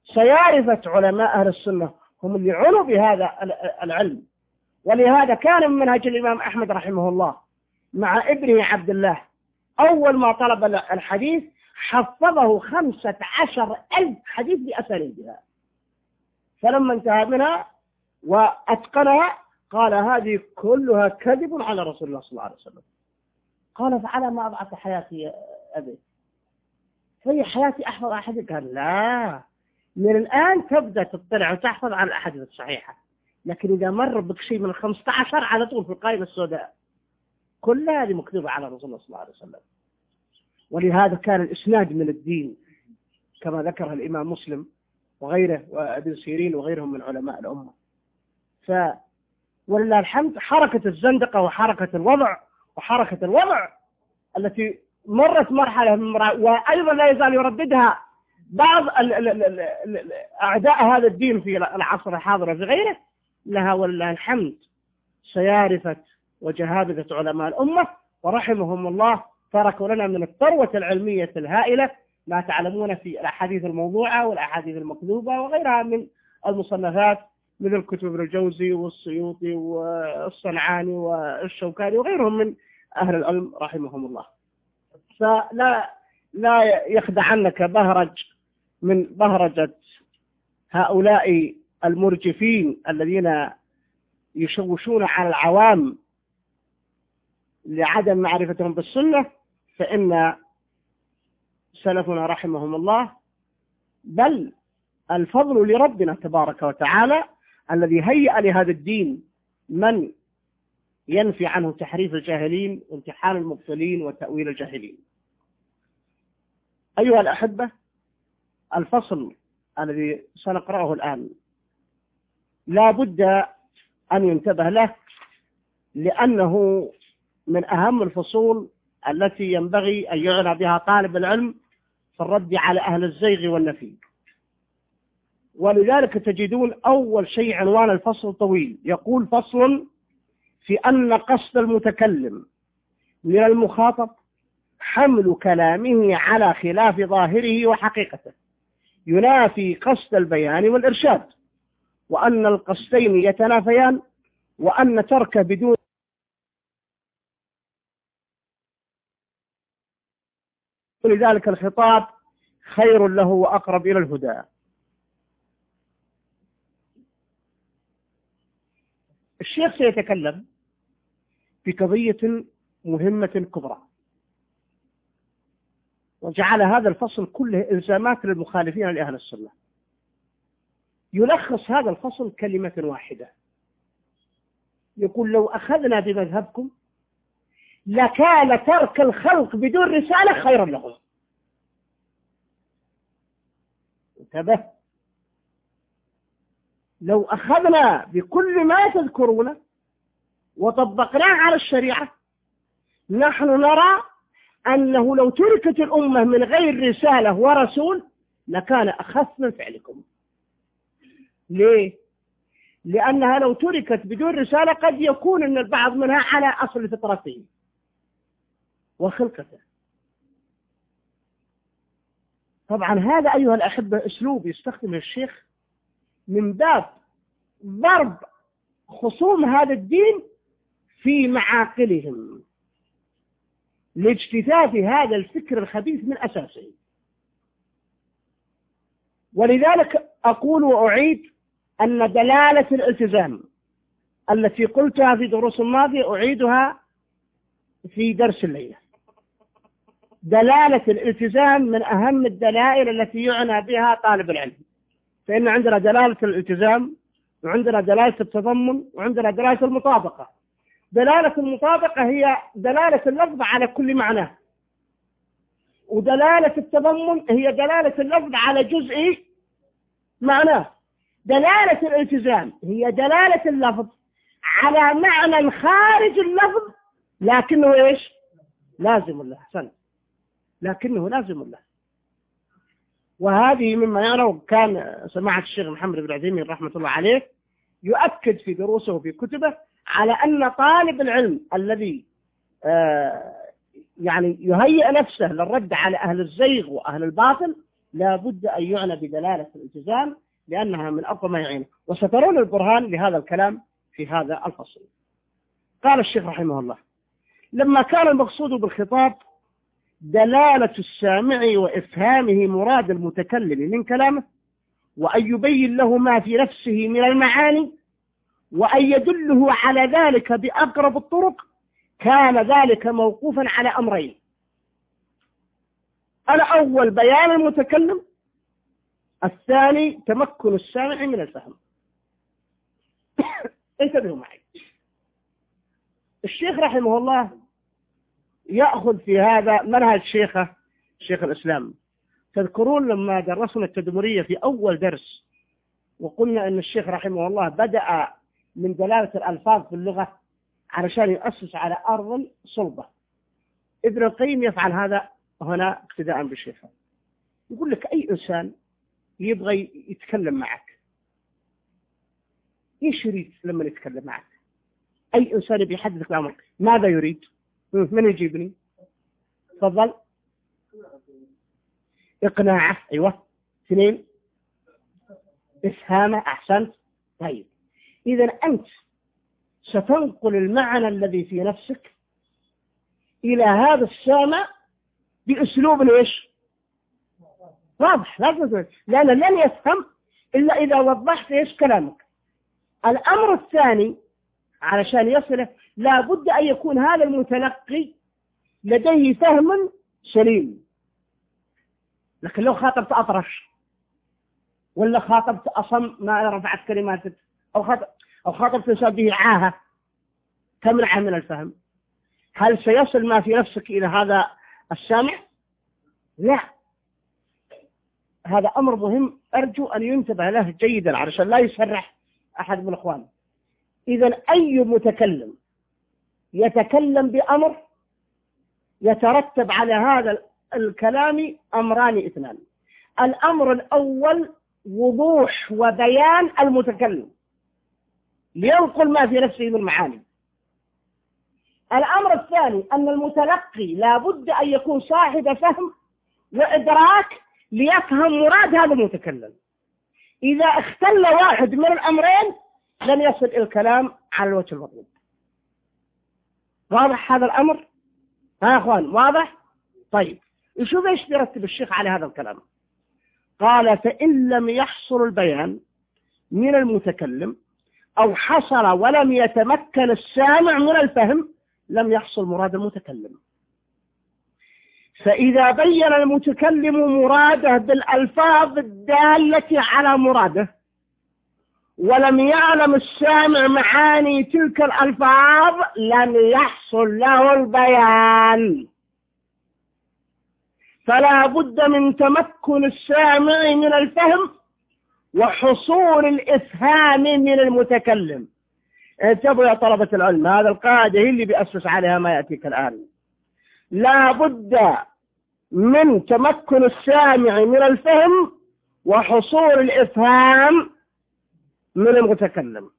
سيارفة علماء أهل السنة هم اللي عنوا بهذا العلم. ولهذا كان من منهج الإمام أحمد رحمه الله مع ابنه عبد الله أول ما طلب الحديث حفظه خمسة عشر ألف حديث بأسانيدها، فلما انتهى منها وأتقنها قال هذه كلها كذب على رسول الله صلى الله عليه وسلم. قال فعلى ما أضعت حياتي يا أبي؟ هي حياتي أحفظ أحاديث؟ قال لا، من الآن تبدأ تطلع وتحفظ على الأحاديث الصحيحة، لكن إذا مر بك شيء من خمسة عشر على طول في القائمة السوداء، كل هذه مكتوبة على رسول الله صلى الله عليه وسلم. ولهذا كان الإسناد من الدين كما ذكرها الإمام مسلم وغيره وابن سيرين وغيرهم من علماء الأمة. ف ولله الحمد حركة الزندقة وحركة الوضع وحركة الوضع التي مرت مرحلة من مرحلة وأيضا لا يزال يرددها بعض أعداء هذا الدين في العصر الحاضر وفي غيره، لها ولله الحمد سيارفة وجهابذة علماء الأمة ورحمهم الله، تركوا لنا من الثروة العلمية الهائلة ما تعلمون في الأحاديث الموضوعة والأحاديث المكذوبة وغيرها من المصنفات مثل كتب ابن الجوزي والسيوطي والصنعاني والشوكاني وغيرهم من أهل العلم رحمهم الله. فلا لا يخدعنك بهرج من بهرجة هؤلاء المرجفين الذين يشوشون على العوام لعدم معرفتهم بالسنة، فإن سلفنا رحمهم الله بل الفضل لربنا تبارك وتعالى الذي هيأ لهذا الدين من ينفي عنه تحريف الجاهلين وامتحان المبطلين وتأويل الجاهلين. أيها الأحبة، الفصل الذي سنقرأه الآن لا بد أن ينتبه له، لأنه من أهم الفصول التي ينبغي أن يعنى بها طالب العلم في الرد على أهل الزيغ والنفي. ولذلك تجدون أول شيء عنوان الفصل طويل، يقول فصل في أن قصد المتكلم من المخاطب حمل كلامه على خلاف ظاهره وحقيقته ينافي قصد البيان والإرشاد، وأن القصدين يتنافيان، وأن ترك بدون لذلك الخطاب خير له وأقرب إلى الهدى. الشيخ سيتكلم في قضية مهمة كبرى، وجعل هذا الفصل كله إلزامات للمخالفين لأهل السنة. يلخص هذا الفصل كلمة واحدة، يقول لو أخذنا بمذهبكم لكان ترك الخلق بدون رسالة خيرا لهم. انتبه، لو أخذنا بكل ما تذكرونه وطبقناه على الشريعة نحن نرى أنه لو تركت الأمة من غير رسالة ورسول لكان أخف من فعلكم. ليه؟ لأنها لو تركت بدون رسالة قد يكون أن البعض منها على أصل فطرته وخلقته. طبعا هذا أيها الأحبة أسلوب يستخدمه الشيخ من باب ضرب خصوم هذا الدين في معاقلهم لاجتثاث هذا الفكر الخبيث من أساسه. ولذلك أقول وأعيد أن دلالة الالتزام التي قلتها في دروس الماضية أعيدها في درس الليلة. دلالة الالتزام من أهم الدلائل التي يعنى بها طالب العلم، فإن عندنا دلالة الالتزام وعندنا دلالة التضمن وعندنا دلالة المطابقة. دلالة المطابقة هي دلالة اللفظ على كل معناه، ودلالة التضمن هي دلالة اللفظ على جزء معناه. دلالة الالتزام هي دلالة اللفظ على معنى خارج اللفظ لكنه إيش؟ لازم له. حسن، لكنه لازم له. وهذه مما يرى كان سماحة الشيخ محمد بن عثيمين رحمة الله عليه يؤكد في دروسه وفي كتبه على أن طالب العلم الذي آه يعني يهيئ نفسه للرد على أهل الزيغ وأهل الباطل لا بد أن يعنى بدلالة الالتزام لأنها من أقوى ما يعينه، وسترون البرهان لهذا الكلام في هذا الفصل. قال الشيخ رحمه الله: لما كان المقصود بالخطاب دلالة السامع وإفهامه مراد المتكلم من كلامه، وأن يبين له ما في نفسه من المعاني، وأن يدله على ذلك بأقرب الطرق، كان ذلك موقوفا على أمرين: الأول بيان المتكلم، الثاني تمكن السامع من الفهم. انتبهوا معي. الشيخ رحمه الله يأخذ في هذا منهج شيخه شيخ الإسلام. تذكرون لما درسنا التدمرية في أول درس وقلنا أن الشيخ رحمه الله بدأ من دلالة الألفاظ في اللغة علشان يؤسس على أرض صلبة. ابن القيم يفعل هذا هنا اقتداء بشيخه. يقول لك أي إنسان يبغى يتكلم معك إيش يريد لما يتكلم معك؟ أي إنسان بيحدثك الأمر ماذا يريد؟ من يجيبني؟ تفضل. إقناعه. أيوة. اثنين إفهامه. أحسنت. طيب، إذا أنت ستنقل المعنى الذي في نفسك إلى هذا السامع بأسلوب إيش؟ واضح. لازم، لأنه لن يفهم إلا إذا وضحت إيش كلامك. الأمر الثاني علشان يصله لا بد أن يكون هذا المتلقي لديه فهم سليم. لكن لو خاطبت أطرش ولا خاطبت أصم ما رفعت كلماتك أو خاطب أو خاطبت إنسان به عاهة تمنع من الفهم، هل سيصل ما في نفسك إلى هذا السامع؟ لا. هذا أمر مهم أرجو أن ينتبه له جيدا علشان لا يسرح أحد من الأخوان. إذا أي متكلم يتكلم بأمر يترتب على هذا الكلام أمران اثنان: الأمر الأول وضوح وبيان المتكلم لينقل ما في نفسه من معاني. الأمر الثاني أن المتلقي لا بد أن يكون صاحب فهم وإدراك ليفهم مراد هذا المتكلم. إذا اختل واحد من الأمرين لن يصل الكلام على الوجه المطلوب. واضح هذا الأمر؟ ها يا أخوان واضح؟ طيب، شوف ايش بيرتب الشيخ على هذا الكلام. قال: فإن لم يحصل البيان من المتكلم أو حصل ولم يتمكن السامع من الفهم لم يحصل مراد المتكلم. فإذا بين المتكلم مراده بالألفاظ الدالة على مراده ولم يعلم السامع معاني تلك الألفاظ لم يحصل له البيان. فلا بد من تمكن السامع من الفهم وحصول الإفهام من المتكلم. انتبهوا يا طلبة العلم، هذا القاعدة هي اللي بيأسس عليها ما يأتيك الآن. لا بد من تمكن السامع من الفهم وحصول الإفهام من المتكلم.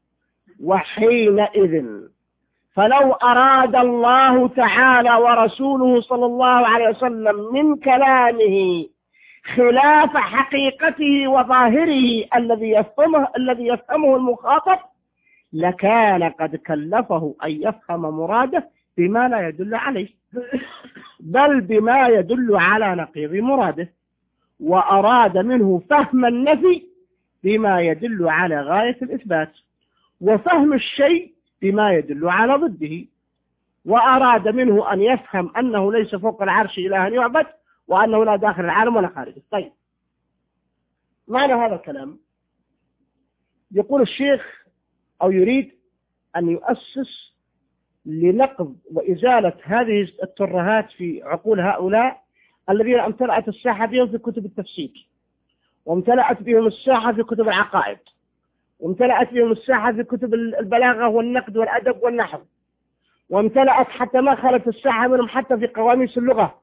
وحينئذ فلو أراد الله تعالى ورسوله صلى الله عليه وسلم من كلامه خلاف حقيقته وظاهره الذي يفهمه الذي يفهمه المخاطب لكان قد كلفه أن يفهم مراده بما لا يدل عليه، بل بما يدل على نقيض مراده، وأراد منه فهم النفي بما يدل على غاية الإثبات، وفهم الشيء بما يدل على ضده، وأراد منه أن يفهم أنه ليس فوق العرش إلها يعبد وأنه لا داخل العالم ولا خارجه. طيب، معنى هذا الكلام يقول الشيخ أو يريد أن يؤسس لنقض وإزالة هذه الترهات في عقول هؤلاء الذين امتلأت الساحة بهم في كتب التفسير، وامتلأت بهم الساحة في كتب العقائد، وامتلأت بهم الساحة في كتب البلاغة والنقد والأدب والنحو، وامتلأت حتى ما خلت الساحة منهم حتى في قواميس اللغة.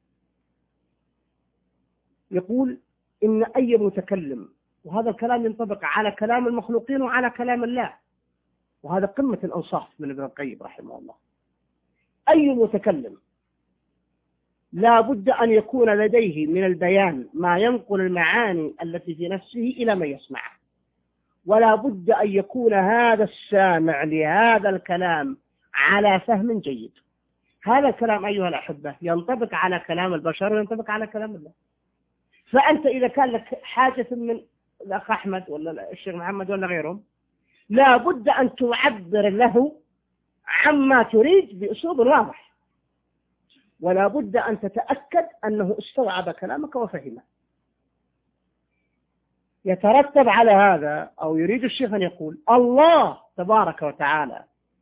يقول إن أي متكلم، وهذا الكلام ينطبق على كلام المخلوقين وعلى كلام الله، وهذا قمة الأنصاف من ابن القيم رحمه الله، أي متكلم لا بد أن يكون لديه من البيان ما ينقل المعاني التي في نفسه إلى من يسمعه، ولا بد أن يكون هذا السامع لهذا الكلام على فهم جيد. هذا الكلام أيها الأحبة ينطبق على كلام البشر وينطبق على كلام الله. فأنت إذا كان لك حاجة من الأخ أحمد ولا الشيخ محمد ولا غيرهم، لا بد أن تعبر له عما تريد بأسلوب واضح، ولا بد أن تتأكد أنه استوعب كلامك وفهمه. يترتب على هذا أو يريد الشيخ أن يقول الله تبارك وتعالى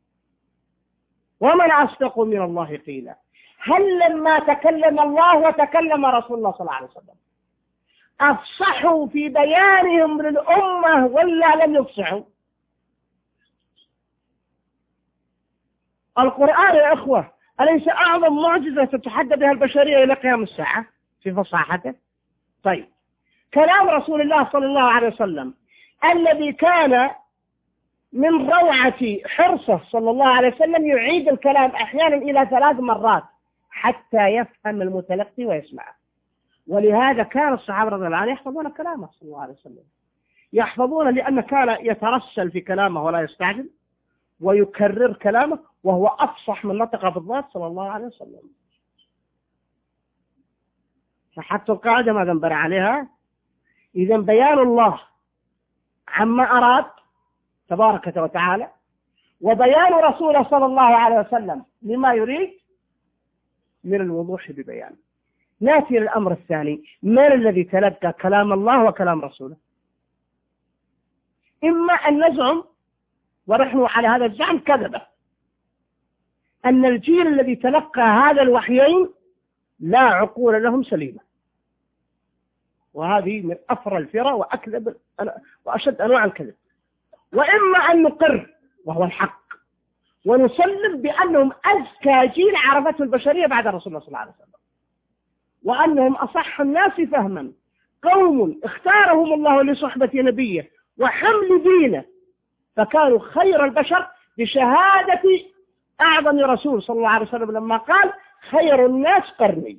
ومن أصدق من الله قيلا، هل لما تكلم الله وتكلم رسول الله صلى الله عليه وسلم أفصحوا في بيانهم للأمة ولا لم يفصحوا؟ القرآن يا أخوة أليس أعظم معجزة تتحدى بها البشرية إلى قيام الساعة في فصاحته؟ طيب، كلام رسول الله صلى الله عليه وسلم الذي كان من روعة حرصه صلى الله عليه وسلم يعيد الكلام أحيانا إلى ثلاث مرات حتى يفهم المتلقي ويسمعه. ولهذا كان الصحابة رضي الله عنهم يحفظون كلامه صلى الله عليه وسلم، يحفظون لأن كان يترسل في كلامه ولا يستعجل، ويكرر كلامه، وهو أفصح من نطق بالذات صلى الله عليه وسلم. فحتى القاعدة ماذا انبرى عليها؟ إذا بيان الله عما أراد تبارك وتعالى، وبيان رسوله صلى الله عليه وسلم لما يريد من الوضوح ببيان. نأتي للأمر الثاني، من الذي تلقى كلام الله وكلام رسوله؟ إما أن نزعم، ونحن على هذا الزعم كذبة، أن الجيل الذي تلقى هذا الوحيين لا عقول لهم سليمة، وهذه من أفرى الفرى وأكذب وأشد أنواع الكذب. وإما أن نقر وهو الحق ونسلم بأنهم أزكى جيل عرفته البشرية بعد رسول الله صلى الله عليه وسلم، وأنهم أصح الناس فهما، قوم اختارهم الله لصحبة نبيه وحمل دينه، فكانوا خير البشر بشهادة أعظم رسول صلى الله عليه وسلم لما قال خير الناس قرني.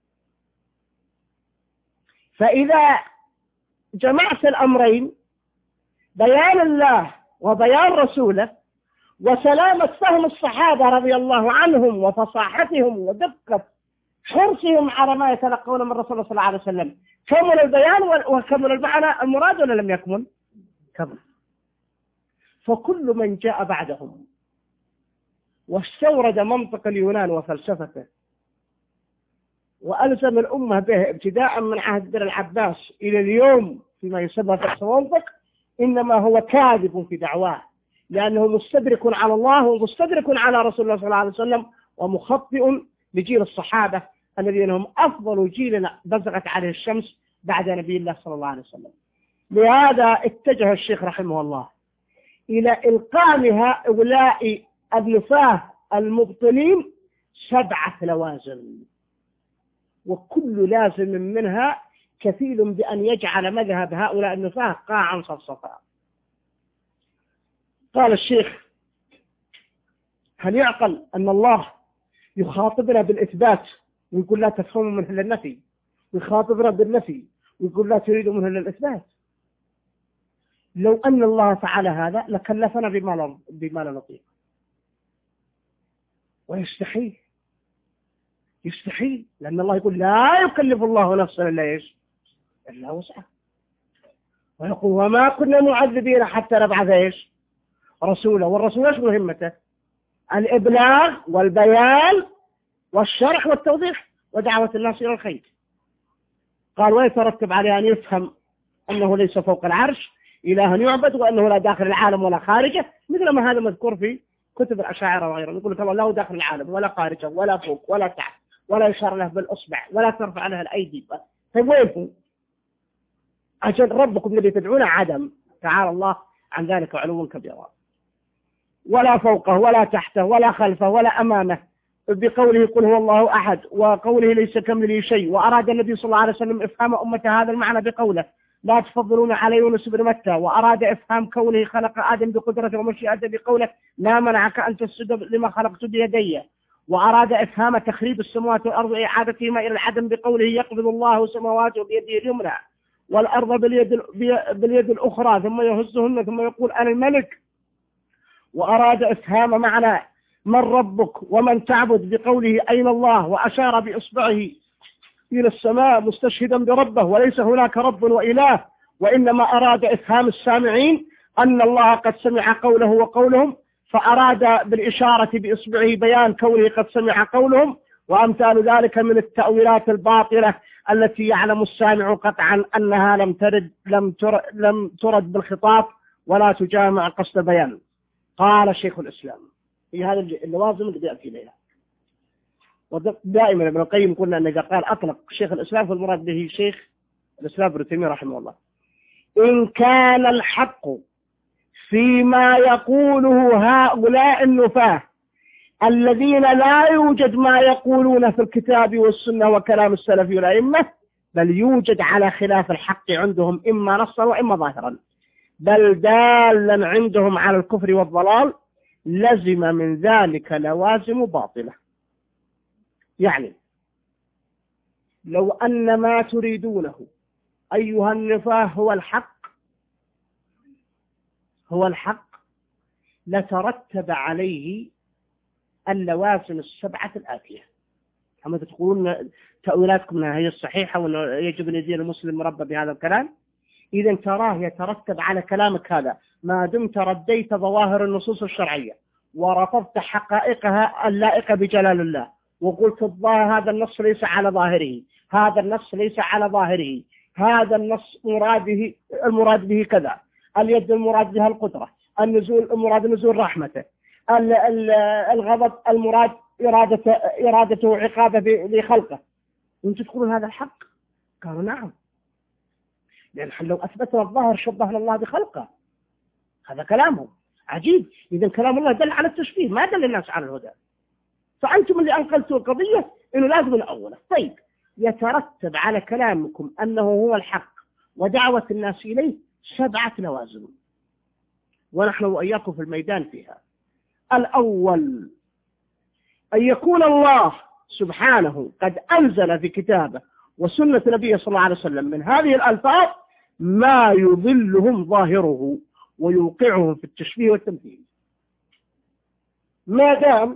فإذا جمعت الأمرين، بيان الله وبيان رسوله وسلامة فهم الصحابة رضي الله عنهم وفصاحتهم ودقة حرصهم على ما يتلقون من رسول الله صلى الله عليه وسلم، كمل البيان وكمل المعنى المراد ولا لم يكمل؟ كمل. فكل من جاء بعدهم واستورد منطق اليونان وفلسفته وألزم الأمة به ابتداء من عهد بن العباس إلى اليوم فيما يسمى فلسفة المنطق، إنما هو كاذب في دعواه، لأنه مستدرك على الله ومستدرك على رسول الله صلى الله عليه وسلم، ومخطئ لجيل الصحابة الذين هم أفضل جيل بزغت عليه الشمس بعد نبي الله صلى الله عليه وسلم. لهذا اتجه الشيخ رحمه الله إلى إلقام هؤلاء النفاه المبطلين سبعة لوازم، وكل لازم منها كفيل بأن يجعل مذهب هؤلاء النفاه قاعا صفصفا. قال الشيخ: هل يعقل أن الله يخاطبنا بالإثبات ويقول لا تفهموا منه إلا النفي، ويخاطبنا بالنفي ويقول لا تريدوا منه إلا الإثبات؟ لو أن الله فعل هذا لكلفنا بما بما لا نطيق، ويستحيل يستحيل لأن الله يقول لا يكلف الله نفسا إلا إيش؟ إلا وسعها، ويقول وما كنا معذبين حتى نبعث إيش؟ رسولا. والرسول إيش مهمته؟ الإبلاغ والبيان والشرح والتوضيح ودعوة الناس إلى الخير. قال ويترتب عليه أن يفهم أنه ليس فوق العرش إله يعبد، وأنه لا داخل العالم ولا خارجه، مثل ما هذا مذكور في كتب الأشاعرة وغيرهم، يقول لك الله لا داخل العالم ولا خارجه ولا فوق ولا تحت ولا يشار له بالأصبع ولا ترفع له الأيدي. طيب وين هو؟ أجل ربكم الذي تدعونه عدم، تعالى الله عن ذلك علوا كبيرا. ولا فوقه ولا تحته ولا خلفه ولا أمامه، بقوله قل هو الله أحد، وقوله ليس كمثله شيء. وأراد النبي صلى الله عليه وسلم إفهام أمة هذا المعنى بقوله لا تفضلون على يونس بن متى. وأراد إفهام كونه خلق آدم بقدرته ومشيئته بقوله لا منعك أن تسجد لما خلقت بيدي. وأراد إفهام تخريب السماوات والأرض وإعادتهما إلى العدم بقوله يقبض الله سماواته بيده اليمنى والأرض باليد, باليد الأخرى ثم يهزهن ثم يقول أنا الملك. وأراد إفهام معنى من ربك ومن تعبد بقوله أين الله، وأشار بإصبعه إلى السماء مستشهدا بربه وليس هناك رب وإله، وإنما أراد إفهام السامعين أن الله قد سمع قوله وقولهم، فأراد بالإشارة بإصبعه بيان كونه قد سمع قولهم، وأمثال ذلك من التأويلات الباطلة التي يعلم السامع قطعا أنها لم ترد لم ترد, لم ترد بالخطاب ولا تجامع قصد بيان. قال شيخ الإسلام في هذا اللوازم اللي بيأتي إليها. ودائما ابن القيم قلنا أن إذا قال أطلق شيخ الإسلام فالمراد به شيخ الإسلام ابن تيمية رحمه الله. إن كان الحق فيما يقوله هؤلاء النفاة الذين لا يوجد ما يقولون في الكتاب والسنة وكلام السلف والأئمة، بل يوجد على خلاف الحق عندهم إما نصا وإما ظاهرا، بل دالا عندهم على الكفر والضلال، لزم من ذلك لوازم باطلة. يعني لو أن ما تريدونه أيها النفاه هو الحق هو الحق لترتب عليه اللوازم السبعة الآتية كما تقولون تأويلاتكم أنها هي الصحيحة وأنه يجب أن يدين المسلم مربى بهذا الكلام. إذا تراه يترتب على كلامك هذا ما دمت رديت ظواهر النصوص الشرعية ورفضت حقائقها اللائقة بجلال الله، وقلت الظاهر هذا النص ليس على ظاهره، هذا النص ليس على ظاهره، هذا النص مراده المراد به كذا، اليد المراد بها القدرة، النزول المراد نزول رحمته، الغضب المراد إرادة إرادته عقابه لخلقه. وانتم تقولون هذا الحق؟ قالوا نعم، لأن لو أثبتنا الظاهر شبهنا الله بخلقه. هذا كلامهم عجيب. إذا كلام الله دل على التشبيه ما دل الناس على الهدى، فأنتم اللي أنقلتوا القضية إنه لازم الأول. طيب يترتب على كلامكم أنه هو الحق ودعوة الناس إليه سبعة لوازم، ونحن وإياكم في الميدان فيها. الأول أن يكون الله سبحانه قد أنزل في كتابه وسنة نبيه صلى الله عليه وسلم من هذه الألفاظ ما يضلهم ظاهره ويوقعهم في التشبيه والتمثيل. ما دام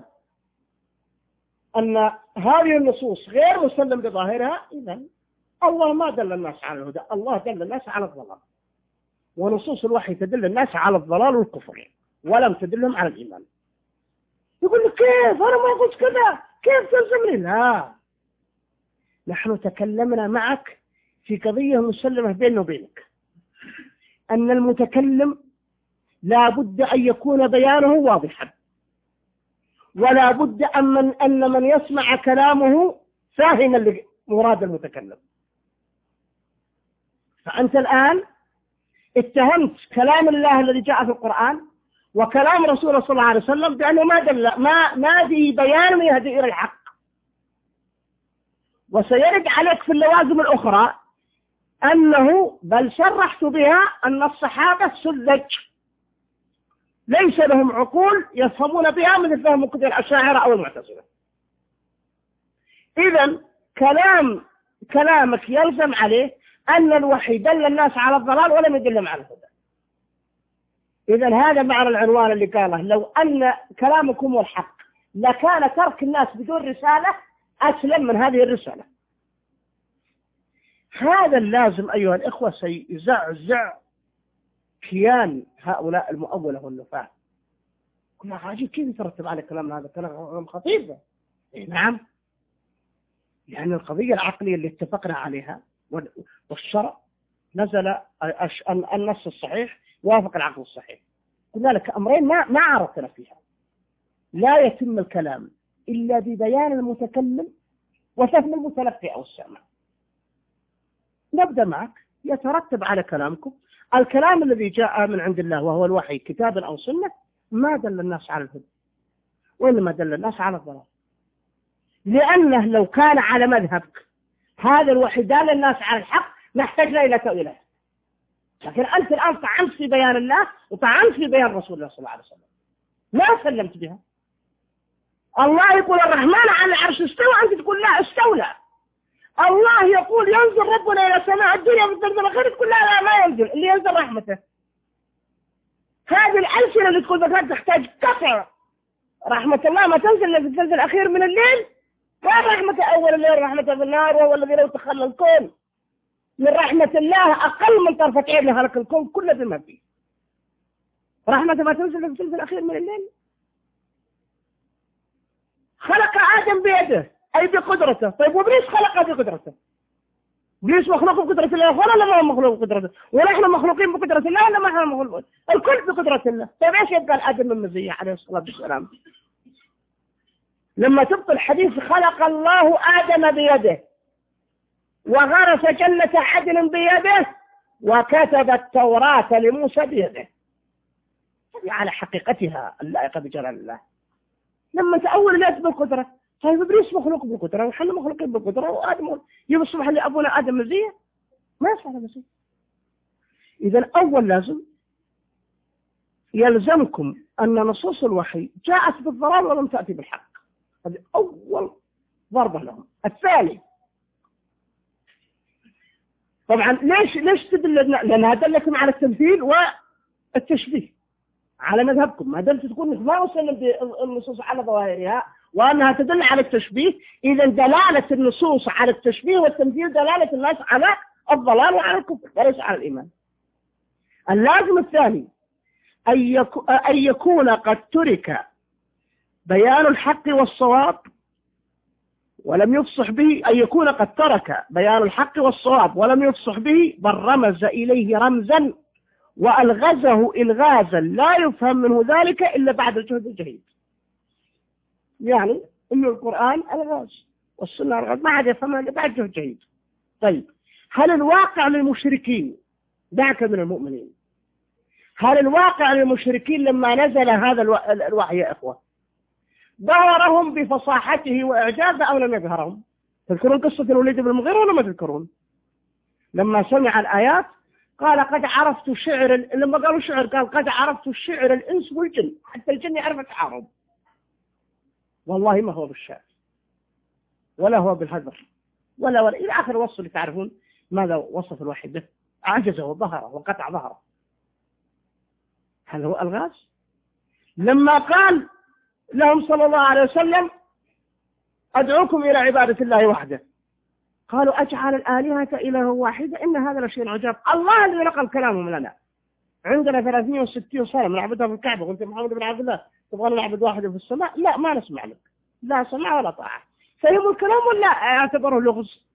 أن هذه النصوص غير مسلم بظاهرها، إذن الله ما دل الناس على الهدى، الله دل الناس على الضلال، ونصوص الوحي تدل الناس على الضلال والكفر ولم تدلهم على الإيمان. يقول لك كيف أنا ما قلت كذا، كيف تلزمني؟ لا، نحن تكلمنا معك في قضية مسلمة بيننا وبينك، أن المتكلم لا بد أن يكون بيانه واضحا، ولا بد أن من, أن من يسمع كلامه فاهم مراد المتكلم. فأنت الآن اتهمت كلام الله الذي جاء في القرآن وكلام رسوله صلى الله عليه وسلم بأنه ما دل ما ما في بيان يهدي إلى الحق. وسيرد عليك في اللوازم الأخرى أنه بل صرحت بها أن الصحابة سذج ليس لهم عقول يفهمون بها مثل فهم كتب الأشاعرة أو المعتزلة. إذن كلام كلامك يلزم عليه أن الوحي دل الناس على الضلال ولم يدلهم على الهدى. إذن هذا معنى العنوان اللي قاله لو أن كلامكم هو الحق لكان ترك الناس بدون رسالة أسلم من هذه الرسالة. هذا اللازم أيها الإخوة سيزعزع كيان هؤلاء المؤولة والنفاة. كنا عاجب كيف يترتب على كلامنا هذا كلام خطير. إيه نعم، يعني القضية العقلية اللي اتفقنا عليها والشرع نزل النص الصحيح وافق العقل الصحيح. قلنا لك أمرين ما ما عرفنا فيها. لا يتم الكلام إلا ببيان المتكلم وفهم المتلقي أو السامع. نبدأ معك. يترتب على كلامكم الكلام الذي جاء من عند الله وهو الوحي كتابا أو سنة ما دل الناس على الهدى وإنما دل الناس على الضلال، لأنه لو كان على مذهبك هذا الوحي دل الناس على الحق نحتاجنا إلى تأويله. لكن أنت الآن طعنت في بيان الله وطعنت في بيان رسول الله صلى الله عليه وسلم ما سلمت بها. الله يقول الرحمن على العرش استوى، أنت تقول لا استولى. الله يقول ينزل ربنا إلى السماء الدنيا بالدرجة الأخيرة، تقول لا لا ما ينزل، اللي ينزل رحمته. هذه الألسنة اللي تقول ذكرت تحتاج قطع. رحمة الله ما تنزل إلا في الثلث الأخير من الليل. وين رحمة أول الليل؟ رحمة في النهار، وهو الذي لو تخلى الكون. من رحمة الله أقل من طرفة عين لخلق الكون كله بما فيه. رحمة ما تنزل في الثلث الأخير من الليل. خلق آدم بيده أي بقدرته. طيب وإبليس خلقه بقدرته. إبليس مخلوق بقدرة الله ولا ما هو مخلوق بقدرته؟ ونحن مخلوقين بقدرة الله ولا ما احنا مخلوقين؟ الكل بقدرة الله. طيب ايش يبقى آدم من مزية عليه الصلاة والسلام؟ لما تبطل حديث خلق الله آدم بيده وغرس جنة عدن بيده وكتب التوراة لموسى بيده. هذه على حقيقتها اللائقة بجلال الله. لما تأول الناس بالقدرة، طيب إبليس مخلوق بالقدرة ونحن مخلوقين بالقدرة وآدم يصبح لأبونا آدم مزية؟ ما يصبح مزية. إذا أول لازم يلزمكم أن نصوص الوحي جاءت بالضلال ولم تأتي بالحق. هذه أول ضربة لهم. الثاني طبعا ليش ليش تدلنا؟ لأنها دلتهم على التمثيل والتشبيه على مذهبكم. ما دمت تكون ما وصلنا النصوص على ظواهرها وأنها تدل على التشبيه، إذا دلالة النصوص على التشبيه والتمثيل دلالة الناس على الضلال وعلى الكفر وليس على الإيمان. اللازم الثاني أن يكون قد ترك بيان الحق والصواب ولم يفصح به، أن يكون قد ترك بيان الحق والصواب ولم يفصح به، بل رمز إليه رمزا وألغزه إلغازا لا يفهم منه ذلك إلا بعد الجهد الجهيد. يعني إنه القرآن ألغاز والسنة ألغاز ما عاد يفهمها إلا بعد جهد جهيد. طيب هل الواقع للمشركين دعك من المؤمنين؟ هل الواقع للمشركين لما نزل هذا الوحي يا إخوة ظهرهم بفصاحته وإعجازه أو لم يظهرهم؟ تذكرون قصة الوليد بن المغيرة ولا ما تذكرون؟ لما سمع الآيات قال قد عرفت شعر، لما قالوا شعر قال قد عرفت شعر الإنس والجن، حتى الجن يعرف التعارض. والله ما هو بالشعر ولا هو بالهذر ولا ولا إلى آخر وصف اللي تعرفون ماذا وصف الوحي به. عجزه وظهره وقطع ظهره. هل هو ألغاز؟ لما قال لهم صلى الله عليه وسلم أدعوكم إلى عبادة الله وحده، قالوا أجعل الآلهة إله واحدة إن هذا لشيء عجاب. الله الذي نقل كلامهم لنا. عندنا ثلاثمائة وستين صنم نعبدها في الكعبة وأنت محمد بن عبد الله تبغى نعبد واحدة في السماء؟ لا ما نسمع لك، لا سمع ولا طاعة. فهموا الكلام ولا اعتبروا لغز؟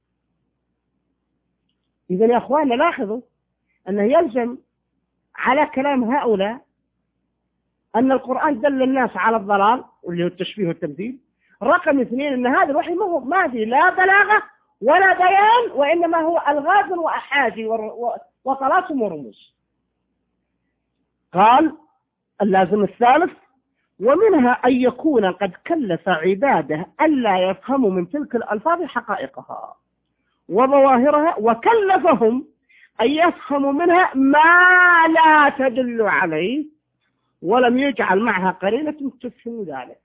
إذا يا أخواننا لاحظوا أنه يلزم على كلام هؤلاء أن القرآن دل الناس على الضلال واللي هو التشبيه والتمثيل. رقم اثنين أن هذا الوحي ما هو ما فيه لا بلاغة ولا بيان، وإنما هو ألغاز وأحاجي وطلاسم ورموز. قال اللازم الثالث ومنها أن يكون قد كلف عباده ألا يفهموا من تلك الألفاظ حقائقها وظواهرها، وكلفهم أن يفهموا منها ما لا تدل عليه ولم يجعل معها قرينة تفهم ذلك.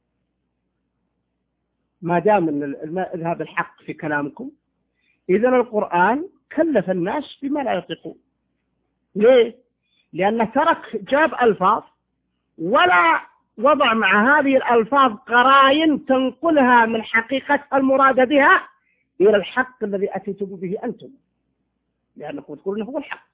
ما دام هذا الحق في كلامكم، إذا القرآن كلف الناس بما لا يطيقون. ليه؟ لأنه ترك جاب ألفاظ ولا وضع مع هذه الألفاظ قرائن تنقلها من حقيقة المراد بها إلى الحق الذي أتيتم به أنتم، لأنكم تقولون هو الحق.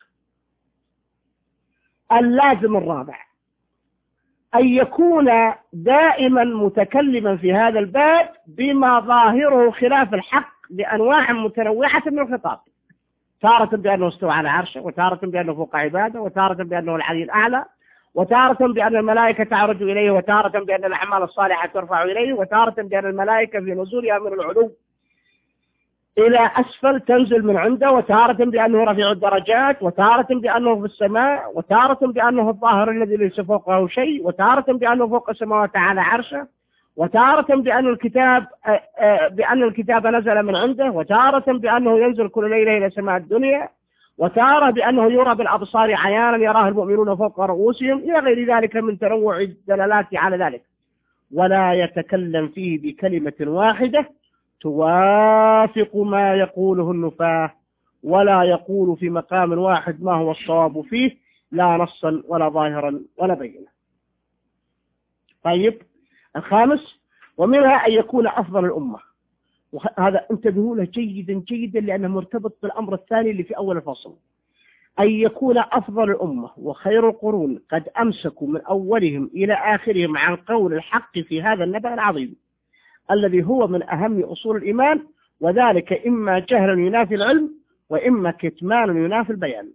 اللازم الرابع أن يكون دائما متكلما في هذا الباب بما ظاهره خلاف الحق بأنواع متنوعة من الخطاب، تارة بأنه استوى على عرشه، وتارة بأنه فوق عباده، وتارة بأنه العلي الأعلى، وتارة بأن الملائكة تعرج إليه، وتارة بأن الأعمال الصالحة ترفع إليه، وتارة بأن الملائكة في نزولها من العلو إلى أسفل تنزل من عنده، وتارة بأنه رفيع الدرجات، وتارة بأنه في السماء، وتارة بأنه الظاهر الذي ليس فوقه شيء، وتارة بأنه فوق السماوات على عرشه، وتارة بأن الكتاب بأن الكتاب نزل من عنده، وتارة بأنه ينزل كل ليلة إلى سماء الدنيا، وتارة بأنه يرى بالأبصار عيانا يراه المؤمنون فوق رؤوسهم، إلى غير ذلك من تنوع الدلالات على ذلك. ولا يتكلم فيه بكلمة واحدة توافق ما يقوله النفاة، ولا يقول في مقام واحد ما هو الصواب فيه، لا نصا ولا ظاهرا ولا بينا. طيب الخامس، ومنها أن يكون أفضل الأمة، وهذا انتبهوا له جيدا جيدا لأنه مرتبط بالأمر الثاني اللي في أول الفصل. أن يكون أفضل الأمة وخير القرون قد أمسكوا من أولهم إلى آخرهم عن قول الحق في هذا النبأ العظيم الذي هو من أهم أصول الإيمان، وذلك إما جهل ينافي العلم وإما كتمان ينافي البيان.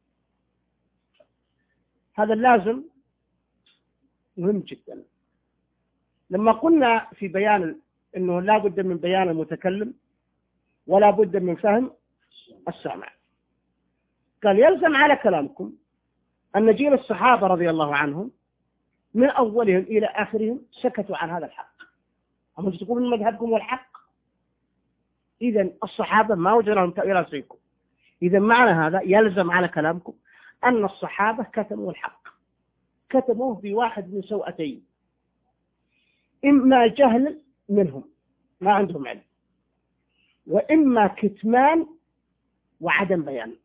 هذا اللازم مهم جدا. لما قلنا في بيان أنه لا بد من بيان المتكلم ولا بد من فهم السامع، قال يلزم على كلامكم أن جيل الصحابة رضي الله عنهم من أولهم إلى آخرهم سكتوا عن هذا الحق. أما تقولون مذهبكم والحق، إذن الصحابة ما وجد لهم تأويل فيكم. إذن معنى هذا يلزم على كلامكم أن الصحابة كتموا الحق، كتموه بواحد من سوءتين: إما جهل منهم ما عندهم علم، وإما كتمان وعدم بيان.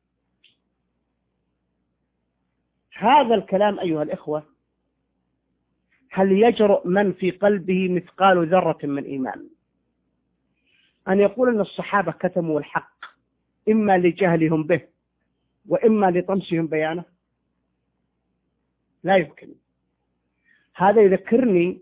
هذا الكلام أيها الإخوة هل يجرؤ من في قلبه مثقال ذرة من إيمان أن يقول أن الصحابة كتموا الحق إما لجهلهم به وإما لطمسهم بيانه؟ لا يمكن. هذا يذكرني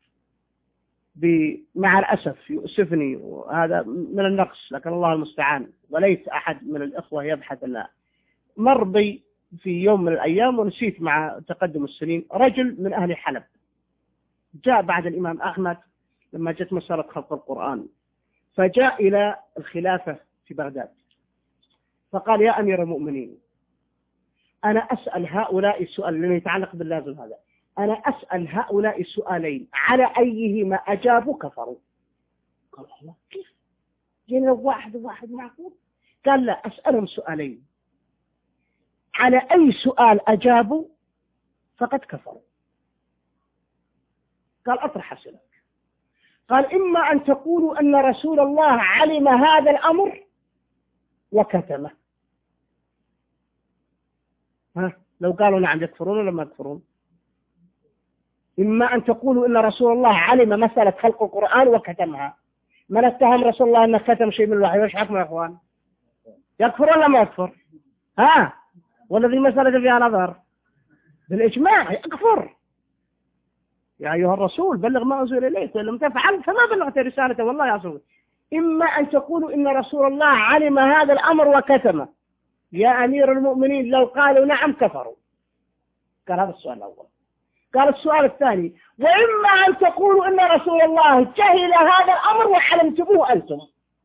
مع الأسف يؤسفني، وهذا من النقص لكن الله المستعان، وليس أحد من الإخوة يبحث الله. مر بي في يوم من الأيام ونسيت مع تقدم السنين رجل من أهل حلب جاء بعد الإمام أحمد لما جت مسألة خلق القرآن، فجاء إلى الخلافة في بغداد فقال: يا أمير المؤمنين، أنا أسأل هؤلاء السؤال الذي يتعلق باللازم هذا، أنا أسأل هؤلاء السؤالين على أيهما أجابوا كفروا. قال: الله كيف؟ جينا واحد واحد معقول؟ قال: لا، أسألهم سؤالين على أي سؤال أجابوا فقد كفروا. قال: أطرح أسئلة. قال: إما أن تقولوا أن رسول الله علم هذا الأمر وكتمه. ها لو قالوا نعم يكفرون ولا ما يكفرون؟ إما أن تقولوا أن رسول الله علم مسألة خلق القرآن وكتمها. من اتهم رسول الله أنه كتم شيء من الوحي وش حكمه يا أخوان؟ يكفر ولا ما يكفر؟ ها والذي مسألة فيها نظر بالإجماع يكفر. يا أيها الرسول بلغ ما أنزل إليك وإن لم تفعل فما بلغت رسالته والله يا رسول. إما أن تقولوا إن رسول الله علم هذا الأمر وكتمه. يا أمير المؤمنين لو قالوا نعم كفروا. قال هذا السؤال الأول. قال السؤال الثاني: وإما أن تقولوا إن رسول الله جهل هذا الأمر وعلمتموه أنتم.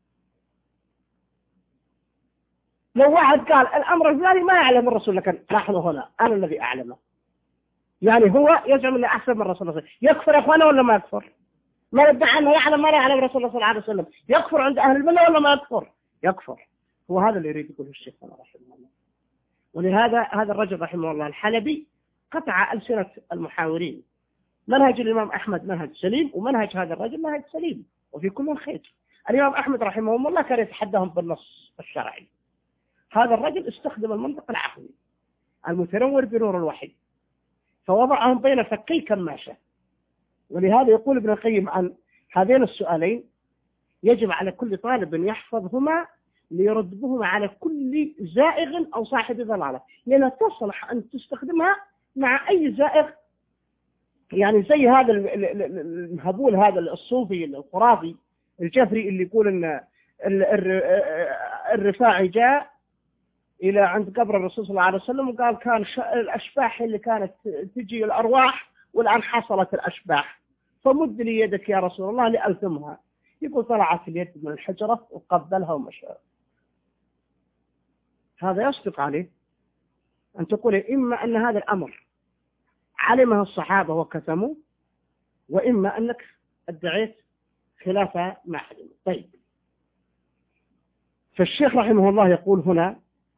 لو واحد قال الأمر الفلاني ما يعلم الرسول لكن نحن هنا أنا الذي أعلمه، يعني هو يزعم أنه أحسن من رسول الله، يكفر يا أخوانا ولا ما يكفر؟ ما ندعي أنه يعلم ما لا يعلم رسول الله صلى الله عليه وسلم، يكفر عند أهل الملة ولا ما يكفر؟ يكفر. هو هذا اللي يريد يقوله الشيخ رحمه الله. ولهذا هذا الرجل رحمه الله الحلبي قطع ألسنة المحاورين. منهج الإمام أحمد منهج سليم، ومنهج هذا الرجل منهج سليم، وفي كل خير. الإمام أحمد رحمه الله كان يتحداهم بالنص الشرعي. هذا الرجل استخدم المنطق العقلي المتنور بنور الوحي فوضعهم بين فكي كماشة. ولهذا يقول ابن القيم عن هذين السؤالين: يجب على كل طالب أن يحفظهما ليرد بهما على كل زائغ أو صاحب ضلالة، لأنها تصلح أن تستخدمها مع أي زائغ. يعني زي هذا المهبول هذا الصوفي الخرافي الجفري اللي يقول أن الرفاعي جاء إلى عند قبر الرسول صلى الله عليه وسلم وقال كان الأشباح اللي كانت تجي الأرواح والآن حصلت الأشباح، فمد لي يدك يا رسول الله لألثمها. يقول طلعت اليد من الحجرة وقبلها ومشى. هذا يصدق عليه أن تقول إما أن هذا الأمر علمه الصحابة وكتموا، وإما أنك ادعيت خلافة ما علمه. طيب، فالشيخ رحمه الله يقول هنا: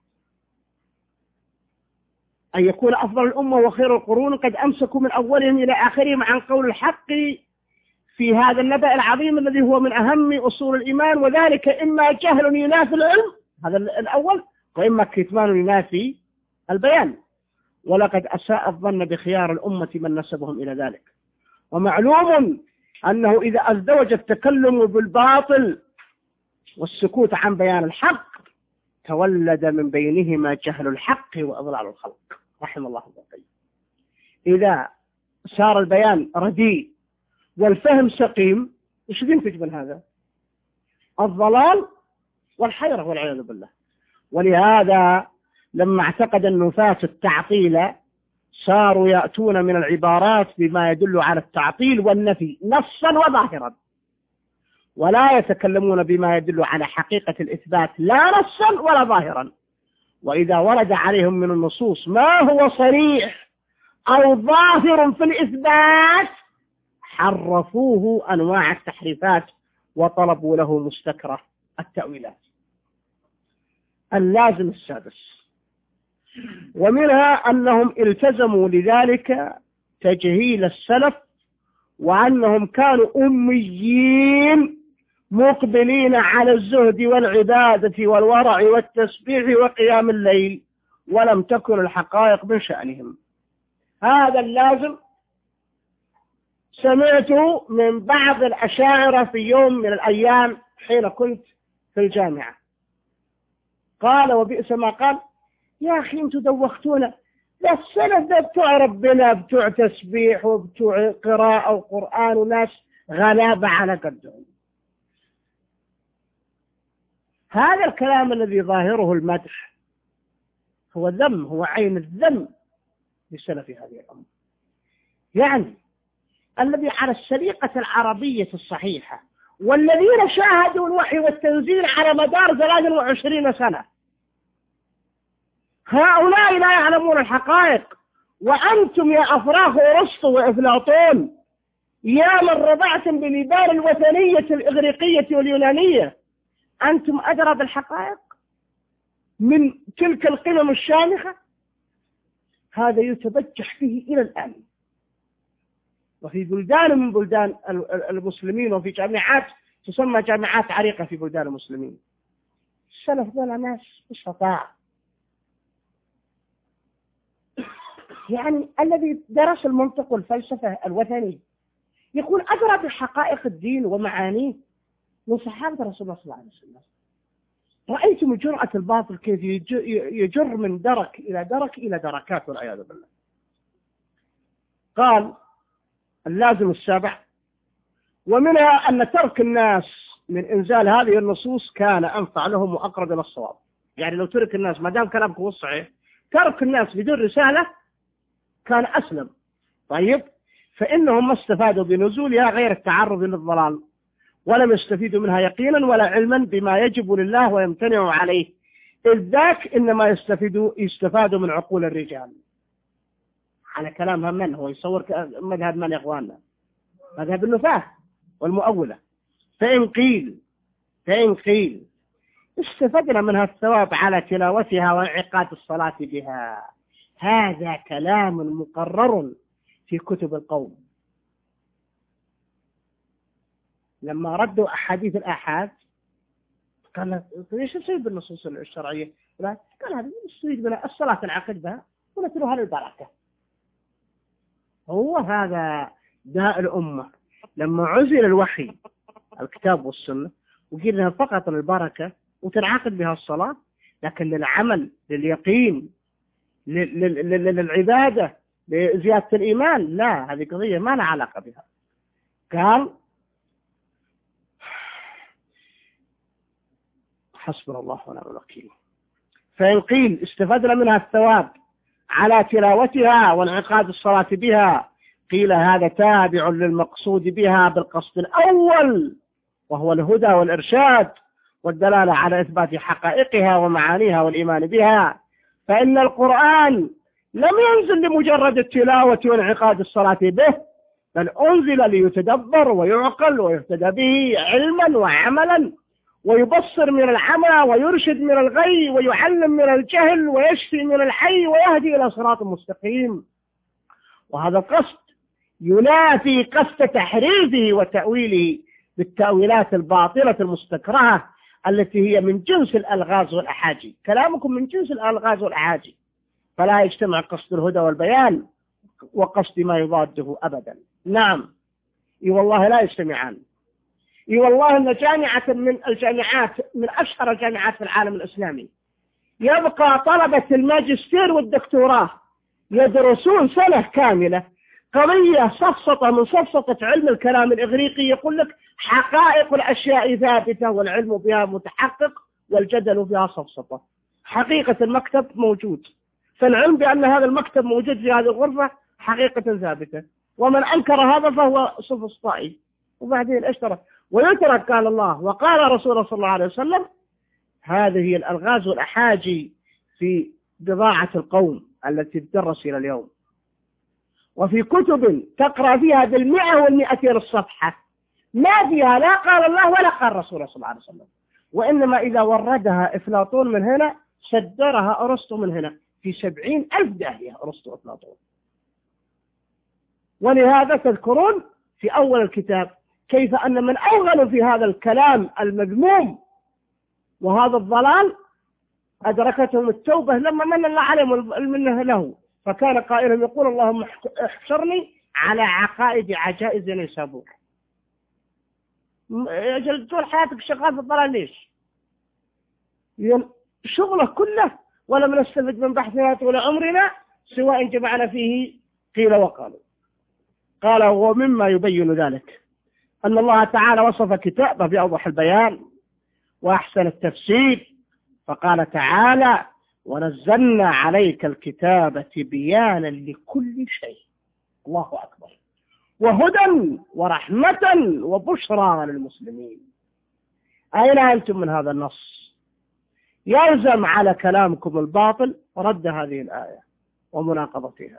أن يكون أفضل الأمة وخير القرون قد أمسكوا من أولهم إلى آخرهم عن قول الحق في هذا النبأ العظيم الذي هو من أهم أصول الإيمان، وذلك إما جهل ينافي العلم، هذا الأول، وإما كتمان ينافي البيان. ولقد أساء الظن بخيار الأمة من نسبهم إلى ذلك. ومعلوم أنه إذا ازدوج التكلم بالباطل والسكوت عن بيان الحق تولد من بينهما جهل الحق وإضلال الخلق، رحم الله ابن القيم. إذا صار البيان رديء والفهم سقيم، ايش ينتج من هذا؟ الضلال والحيرة والعياذ بالله. ولهذا لما اعتقد النفاة التعطيل صاروا يأتون من العبارات بما يدل على التعطيل والنفي نصا وظاهرا، ولا يتكلمون بما يدل على حقيقة الإثبات لا نصا ولا ظاهرا. وإذا ورد عليهم من النصوص ما هو صريح أو ظاهر في الإثبات حرفوه أنواع التحريفات وطلبوا له مستكره التأويلات. اللازم السادس، ومنها أنهم التزموا لذلك تجهيل السلف، وأنهم كانوا أميين مقبلين على الزهد والعبادة والورع والتسبيح وقيام الليل، ولم تكن الحقائق من شأنهم. هذا اللازم سمعته من بعض الأشاعرة في يوم من الأيام حين كنت في الجامعة، قال وبئس ما قال: يا أخي أنتم دوختونا، لا السلف ده بتوع ربنا، بتوع تسبيح وبتوع قراءة وقرآن وناس غلابة على قدهم. هذا الكلام الذي ظاهره المدح هو ذم، هو عين الذم لسلف هذه الأمة، يعني الذي على السليقة العربية الصحيحة، والذين شاهدوا الوحي والتنزيل على مدار ثلاث وعشرين سنة. هؤلاء لا يعلمون الحقائق، وأنتم يا أفراخ أرسطو وأفلاطون يا من رضعتم بلبان الوثنية الإغريقية واليونانية، أنتم أدرى بالحقائق من تلك القمم الشامخة. هذا يتبجح فيه إلى الآن، وفي بلدان من بلدان المسلمين، وفي جامعات تسمى جامعات عريقة في بلدان المسلمين. السلف دول ناس بسطاء، يعني الذي درس المنطق والفلسفة الوثني يكون أدرى بحقائق الدين ومعانيه من صحابة رسول الله صلى الله عليه وسلم. رأيتم جرأة الباطل كيف يجر من درك إلى درك إلى دركات والعياذ بالله. قال اللازم السابع، ومنها أن ترك الناس من إنزال هذه النصوص كان أنفع لهم وأقرب إلى الصواب. يعني لو ترك الناس، ما دام كلامكم صحيح، ترك الناس بدون رسالة كان أسلم. طيب، فإنهم ما استفادوا بنزولها غير التعرض للضلال، ولم يستفيدوا منها يقينا ولا علما بما يجب لله ويمتنع عليه، إذ ذاك إنما يستفيدوا يستفادوا من عقول الرجال. على كلام من هو يصور مذهب من يا إخواننا؟ مذهب النفاة والمؤولة. فإن قيل فإن قيل استفدنا منها الثواب على تلاوتها وانعقاد الصلاة بها، هذا كلام مقرر في كتب القوم. لما ردوا أحاديث الآحاد قال ليش نسوي بالنصوص الشرعية؟ قال هذا نستفيد من الصلاة العقد بها ونتلوها للبركة. هو هذا داء الأمة. لما عزل الوحي الكتاب والسنة وقيل لها فقط للبركة وتنعقد بها الصلاة، لكن للعمل، لليقين، للعبادة، لزيادة الإيمان، لا، هذه قضية ما لها علاقة بها. قال حسبنا الله ونعم الوكيل. فإن قيل استفدنا منها الثواب على تلاوتها وانعقاد الصلاة بها، قيل هذا تابع للمقصود بها بالقصد الأول، وهو الهدى والإرشاد والدلالة على إثبات حقائقها ومعانيها والإيمان بها. فإن القرآن لم ينزل لمجرد التلاوة وانعقاد الصلاة به، بل أنزل ليتدبر ويعقل ويهتدى به علما وعملا، ويبصر من العمى ويرشد من الغي ويعلم من الجهل ويشفي من الحي ويهدي إلى صراط مستقيم. وهذا القصد ينافي قصد تحريفه وتأويله بالتأويلات الباطلة المستكرهة التي هي من جنس الألغاز والأحاجي. كلامكم من جنس الألغاز والأحاجي، فلا يجتمع قصد الهدى والبيان وقصد ما يضاده أبدا. نعم، اي والله لا يجتمعان. اي والله ان جامعة من الجامعات، من اشهر الجامعات في العالم الاسلامي، يبقى طلبة الماجستير والدكتوراه يدرسون سنة كاملة قضية سفسطة من سفسطة علم الكلام الإغريقي، يقول لك حقائق الأشياء ثابتة والعلم بها متحقق والجدل بها سفسطة. حقيقة المكتب موجود، فالعلم بأن هذا المكتب موجود في هذه الغرفة حقيقة ثابتة، ومن أنكر هذا فهو سفسطائي. وبعدين اشترك ويترك قال الله وقال رسول صلى الله عليه وسلم. هذه هي الألغاز والأحاجي في بضاعة القوم التي تدرس إلى اليوم، وفي كتب تقرأ فيها بالمئة والمئتين الصفحة ما فيها لا قال الله ولا قال رسول صلى الله عليه وسلم، وإنما إذا وردها إفلاطون من هنا صدرها أرسطو من هنا في سبعين ألف داهية أرسطو أفلاطون. ولهذا تذكرون في أول الكتاب كيف أن من أوغلوا في هذا الكلام المذموم وهذا الضلال أدركتهم التوبة لما من الله عليهم المنه له، فكان قائلهم يقول اللهم احشرني على عقائد عجائز نيسابور. يجل طول حياتك شغال في الضلال ليش؟ شغله كله ولم نستفد من بحثنا طول عمرنا سواء جمعنا فيه قيل وقالوا. قال ومما يبين ذلك أن الله تعالى وصف كتابه بأوضح البيان وأحسن التفسير، فقال تعالى ونزلنا عليك الكتاب تبيانا لكل شيء. الله أكبر. وهدى ورحمة وبشرى للمسلمين. أين أنتم من هذا النص؟ يلزم على كلامكم الباطل رد هذه الآية ومناقضتها.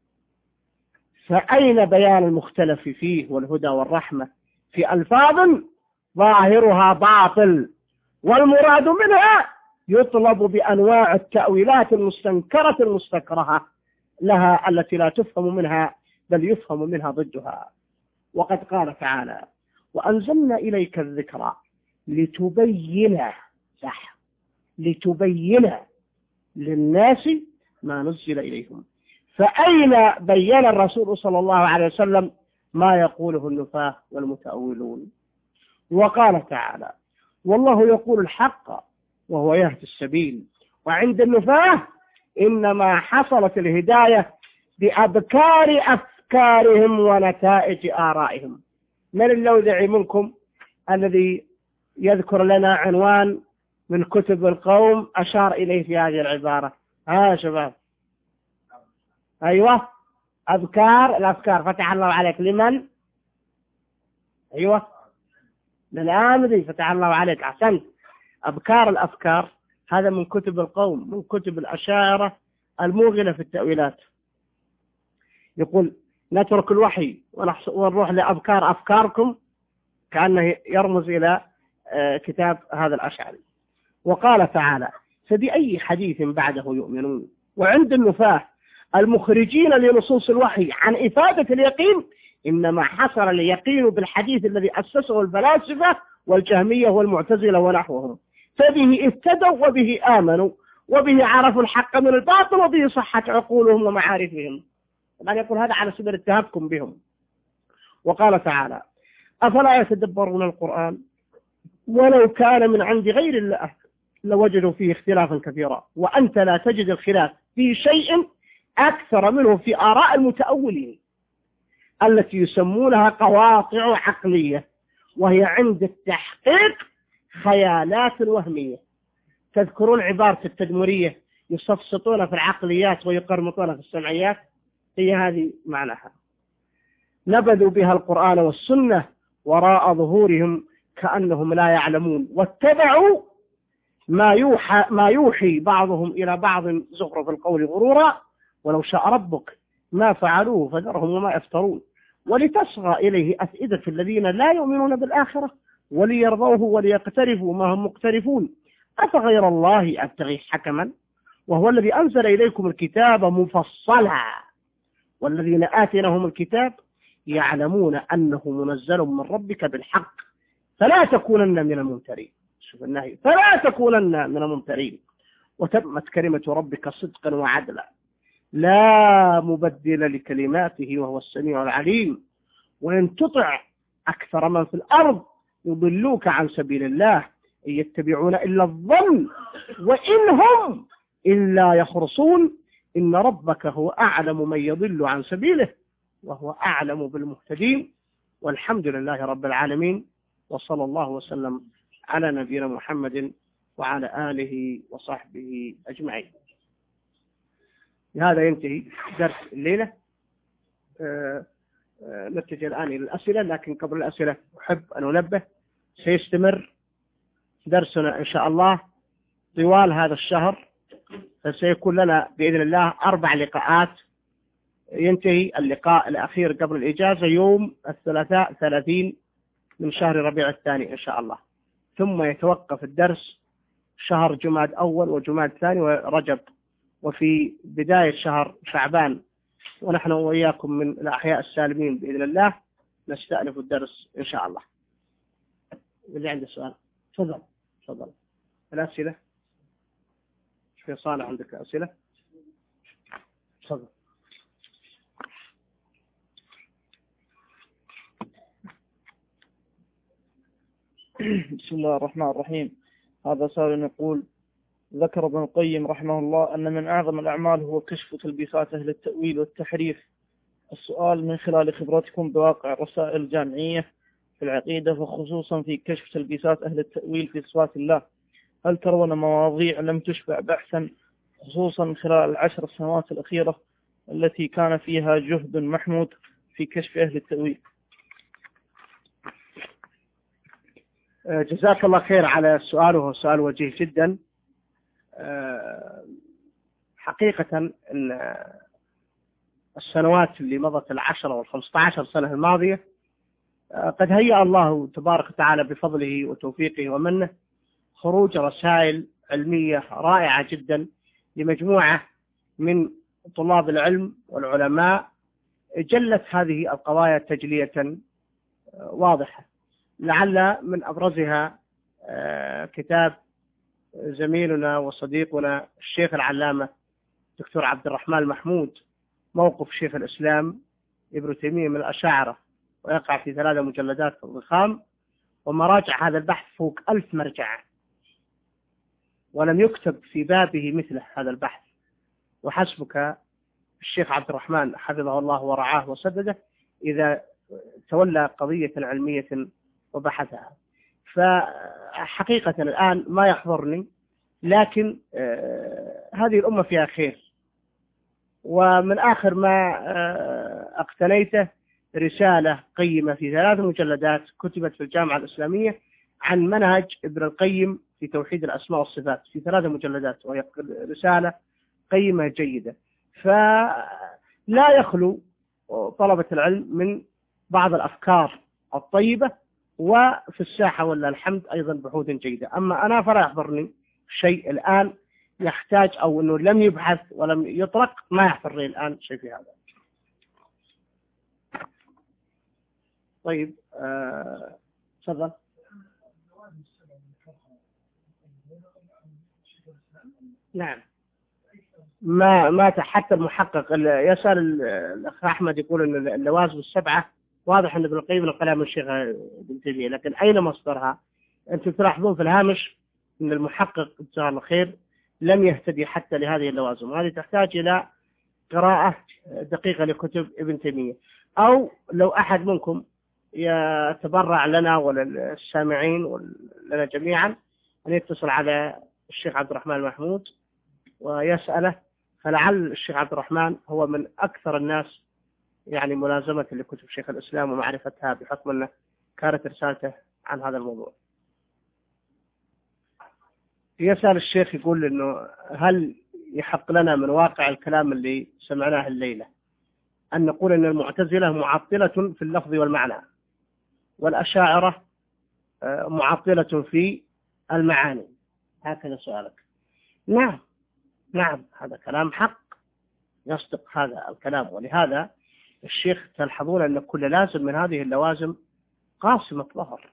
فأين بيان المختلف فيه والهدى والرحمة في ألفاظ ظاهرها باطل والمراد منها يطلب بأنواع التأويلات المستنكرة المستكرهة لها التي لا تفهم منها بل يفهم منها ضدها. وقد قال تعالى وأنزلنا إليك الذكرى لتبين صح لتبين للناس ما نزل إليهم. فأين بين الرسول صلى الله عليه وسلم ما يقوله النفاة والمتأولون؟ وقال تعالى والله يقول الحق وهو يهدي السبيل. وعند النفاة إنما حصلت الهداية بأبكار أفكارهم ونتائج آرائهم. من اللوذع منكم الذي يذكر لنا عنوان من كتب القوم أشار إليه في هذه العبارة؟ ها شباب. أيوة أذكار الأفكار فتح الله عليك لمن؟ أيوة للآمدي فتح الله عليك أحسنت. أبكار الأفكار هذا من كتب القوم من كتب الأشاعرة الموغلة في التأويلات. يقول نترك الوحي ونروح لأبكار أفكاركم كأنه يرمز إلى كتاب هذا الأشعري. وقال تعالى فبأي حديث بعده يؤمنون. وعند النفاة المخرجين لنصوص الوحي عن إفادة اليقين إنما حصل اليقين بالحديث الذي أسسه الفلاسفة والجهمية والمعتزلة ونحوهم، فبه اهتدوا وبه آمنوا وبه عرفوا الحق من الباطل وبه صحت عقولهم ومعارفهم. طبعا يقول هذا على سبيل التهكم بهم. وقال تعالى أفلا يتدبرون القرآن ولو كان من عند غير الله لوجدوا فيه اختلافا كثيرا وأنت لا تجد الخلاف في شيء أكثر منه في آراء المتأولين التي يسمونها قواطع عقلية، وهي عند التحقيق خيالات وهمية. تذكرون عبارة التدمرية يستفسطون في العقليات ويقرمطون في السمعيات؟ هي هذه معناها. نبذوا بها القرآن والسنة وراء ظهورهم كأنهم لا يعلمون واتبعوا ما يوحى ما يوحي بعضهم إلى بعض زخرف القول غرورا ولو شاء ربك ما فعلوه فذرهم وما يفترون ولتصغى إليه أفئدة الذين لا يؤمنون بالآخرة وليرضوه وليقترفوا ما هم مقترفون أفغير الله أبتغي حكما وهو الذي أنزل إليكم الكتاب مفصلا والذين آتيناهم الكتاب يعلمون أنه منزل من ربك بالحق فلا تكونن من الممترين. شوف النهي، فلا تكونن من الممترين. وتمت كلمة ربك صدقا وعدلا لا مبدل لكلماته وهو السميع العليم. وإن تطع أكثر من في الأرض يضلوك عن سبيل الله إن يتبعون إلا الظن وإن هم إلا يخرصون إن ربك هو أعلم من يضل عن سبيله وهو أعلم بالمهتدين. والحمد لله رب العالمين، وصلى الله وسلم على نبينا محمد وعلى آله وصحبه أجمعين. بهذا ينتهي درس الليلة. أه أه نتجه الآن إلى الأسئلة، لكن قبل الأسئلة أحب أن أنبه سيستمر درسنا إن شاء الله طوال هذا الشهر، فسيكون لنا بإذن الله أربع لقاءات. ينتهي اللقاء الأخير قبل الإجازة يوم الثلاثاء ثلاثين من شهر ربيع الثاني إن شاء الله، ثم يتوقف الدرس شهر جماد أول وجماد ثاني ورجب، وفي بداية شهر شعبان ونحن وإياكم من الأحياء السالمين بإذن الله نستأنف الدرس إن شاء الله. اللي عنده سؤال تفضل تفضل. الأسئلة في صالح عندك أسئلة تفضل. بسم الله الرحمن الرحيم. هذا سائل يقول: ذكر ابن القيم رحمه الله أن من أعظم الأعمال هو كشف تلبيسات أهل التأويل والتحريف. السؤال: من خلال خبرتكم بواقع الرسائل الجامعية في العقيدة وخصوصا في كشف تلبيسات أهل التأويل في صفات الله، هل ترون مواضيع لم تشبع بحثا خصوصا خلال العشر السنوات الأخيرة التي كان فيها جهد محمود في كشف أهل التأويل؟ جزاك الله خير على السؤال، وهو سؤال وجيه جدا. حقيقة أن السنوات اللي مضت العشرة والخمسة عشر سنة الماضية قد هيأ الله تبارك وتعالى بفضله وتوفيقه ومنه خروج رسائل علمية رائعة جدا لمجموعة من طلاب العلم والعلماء، جلت هذه القضايا تجلية واضحة. لعل من أبرزها كتاب زميلنا وصديقنا الشيخ العلامة دكتور عبد الرحمن المحمود، موقف شيخ الإسلام ابن تيمية من الأشاعرة، ويقع في ثلاثة مجلدات ضخام، ومراجع هذا البحث فوق ألف مرجع، ولم يكتب في بابه مثله هذا البحث. وحسبك الشيخ عبد الرحمن حفظه الله ورعاه وسدده إذا تولى قضية علمية وبحثها. فحقيقة الآن ما يحضرني، لكن هذه الأمة فيها خير. ومن آخر ما اقتنيته رسالة قيمة في ثلاث مجلدات كتبت في الجامعة الإسلامية عن منهج ابن القيم في توحيد الأسماء والصفات في ثلاث مجلدات، وهي رسالة قيمة جيدة. فلا يخلو طلبة العلم من بعض الأفكار الطيبة، وفي الساحة ولا الحمد أيضا بحوث جيدة. أما أنا فلا يحضرني شيء الآن يحتاج، أو أنه لم يبحث ولم يطرق، ما يحضرني الآن شيء في هذا. طيب تفضل. آه نعم، ما ما حتى المحقق يسأل الأخ أحمد يقول أن اللوازم السبعة واضح أن ابن القيم نقلها من الشيخ ابن تيمية، لكن أين مصدرها؟ أنتم تلاحظون في الهامش أن المحقق جزاه الله خير لم يهتدي حتى لهذه اللوازم. هذه تحتاج إلى قراءة دقيقة لكتب ابن تيمية، أو لو أحد منكم يتبرع لنا وللسامعين ولنا جميعا أن يتصل على الشيخ عبد الرحمن المحمود ويسأله، فلعل الشيخ عبد الرحمن هو من أكثر الناس يعني ملازمة لكتب شيخ الإسلام ومعرفتها، بحكم أنه كانت رسالته عن هذا الموضوع. يسأل الشيخ يقول إنه هل يحق لنا من واقع الكلام اللي سمعناه الليلة أن نقول أن المعتزلة معطلة في اللفظ والمعنى، والأشاعرة معطلة في المعاني؟ هكذا سؤالك. نعم نعم، هذا كلام حق، يصدق هذا الكلام. ولهذا الشيخ تلحظون أن كل لازم من هذه اللوازم قاسمة ظهر.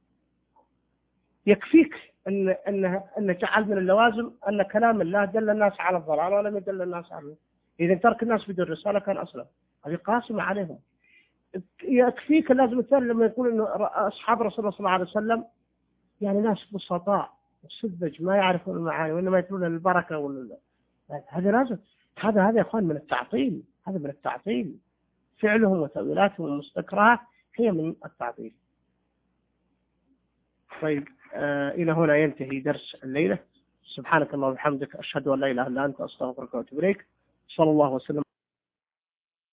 يكفيك أن أن أن جعل من اللوازم أن كلام الله دل الناس على الضلال ولم يدل الناس عليه. إذا ترك الناس بدون رسالة كان أسلم. هذه قاسمة عليهم. يكفيك اللازم الثاني لما يقول أن أصحاب رسول الله صلى الله عليه وسلم يعني ناس بسطاء وسذج ما يعرفون المعاني وإنما يتلون البركة ولا هذا لازم. هذا هذا يا أخوان من التعطيل. هذا من التعطيل. فعلهم وتأويلاتهم المستكرهة هي من التعطيل. طيب آه إلى هنا ينتهي درس الليلة. سبحانك اللهم وبحمدك أشهد أن لا إله إلا أنت أستغفرك وأتوب إليك. صلى الله وسلم.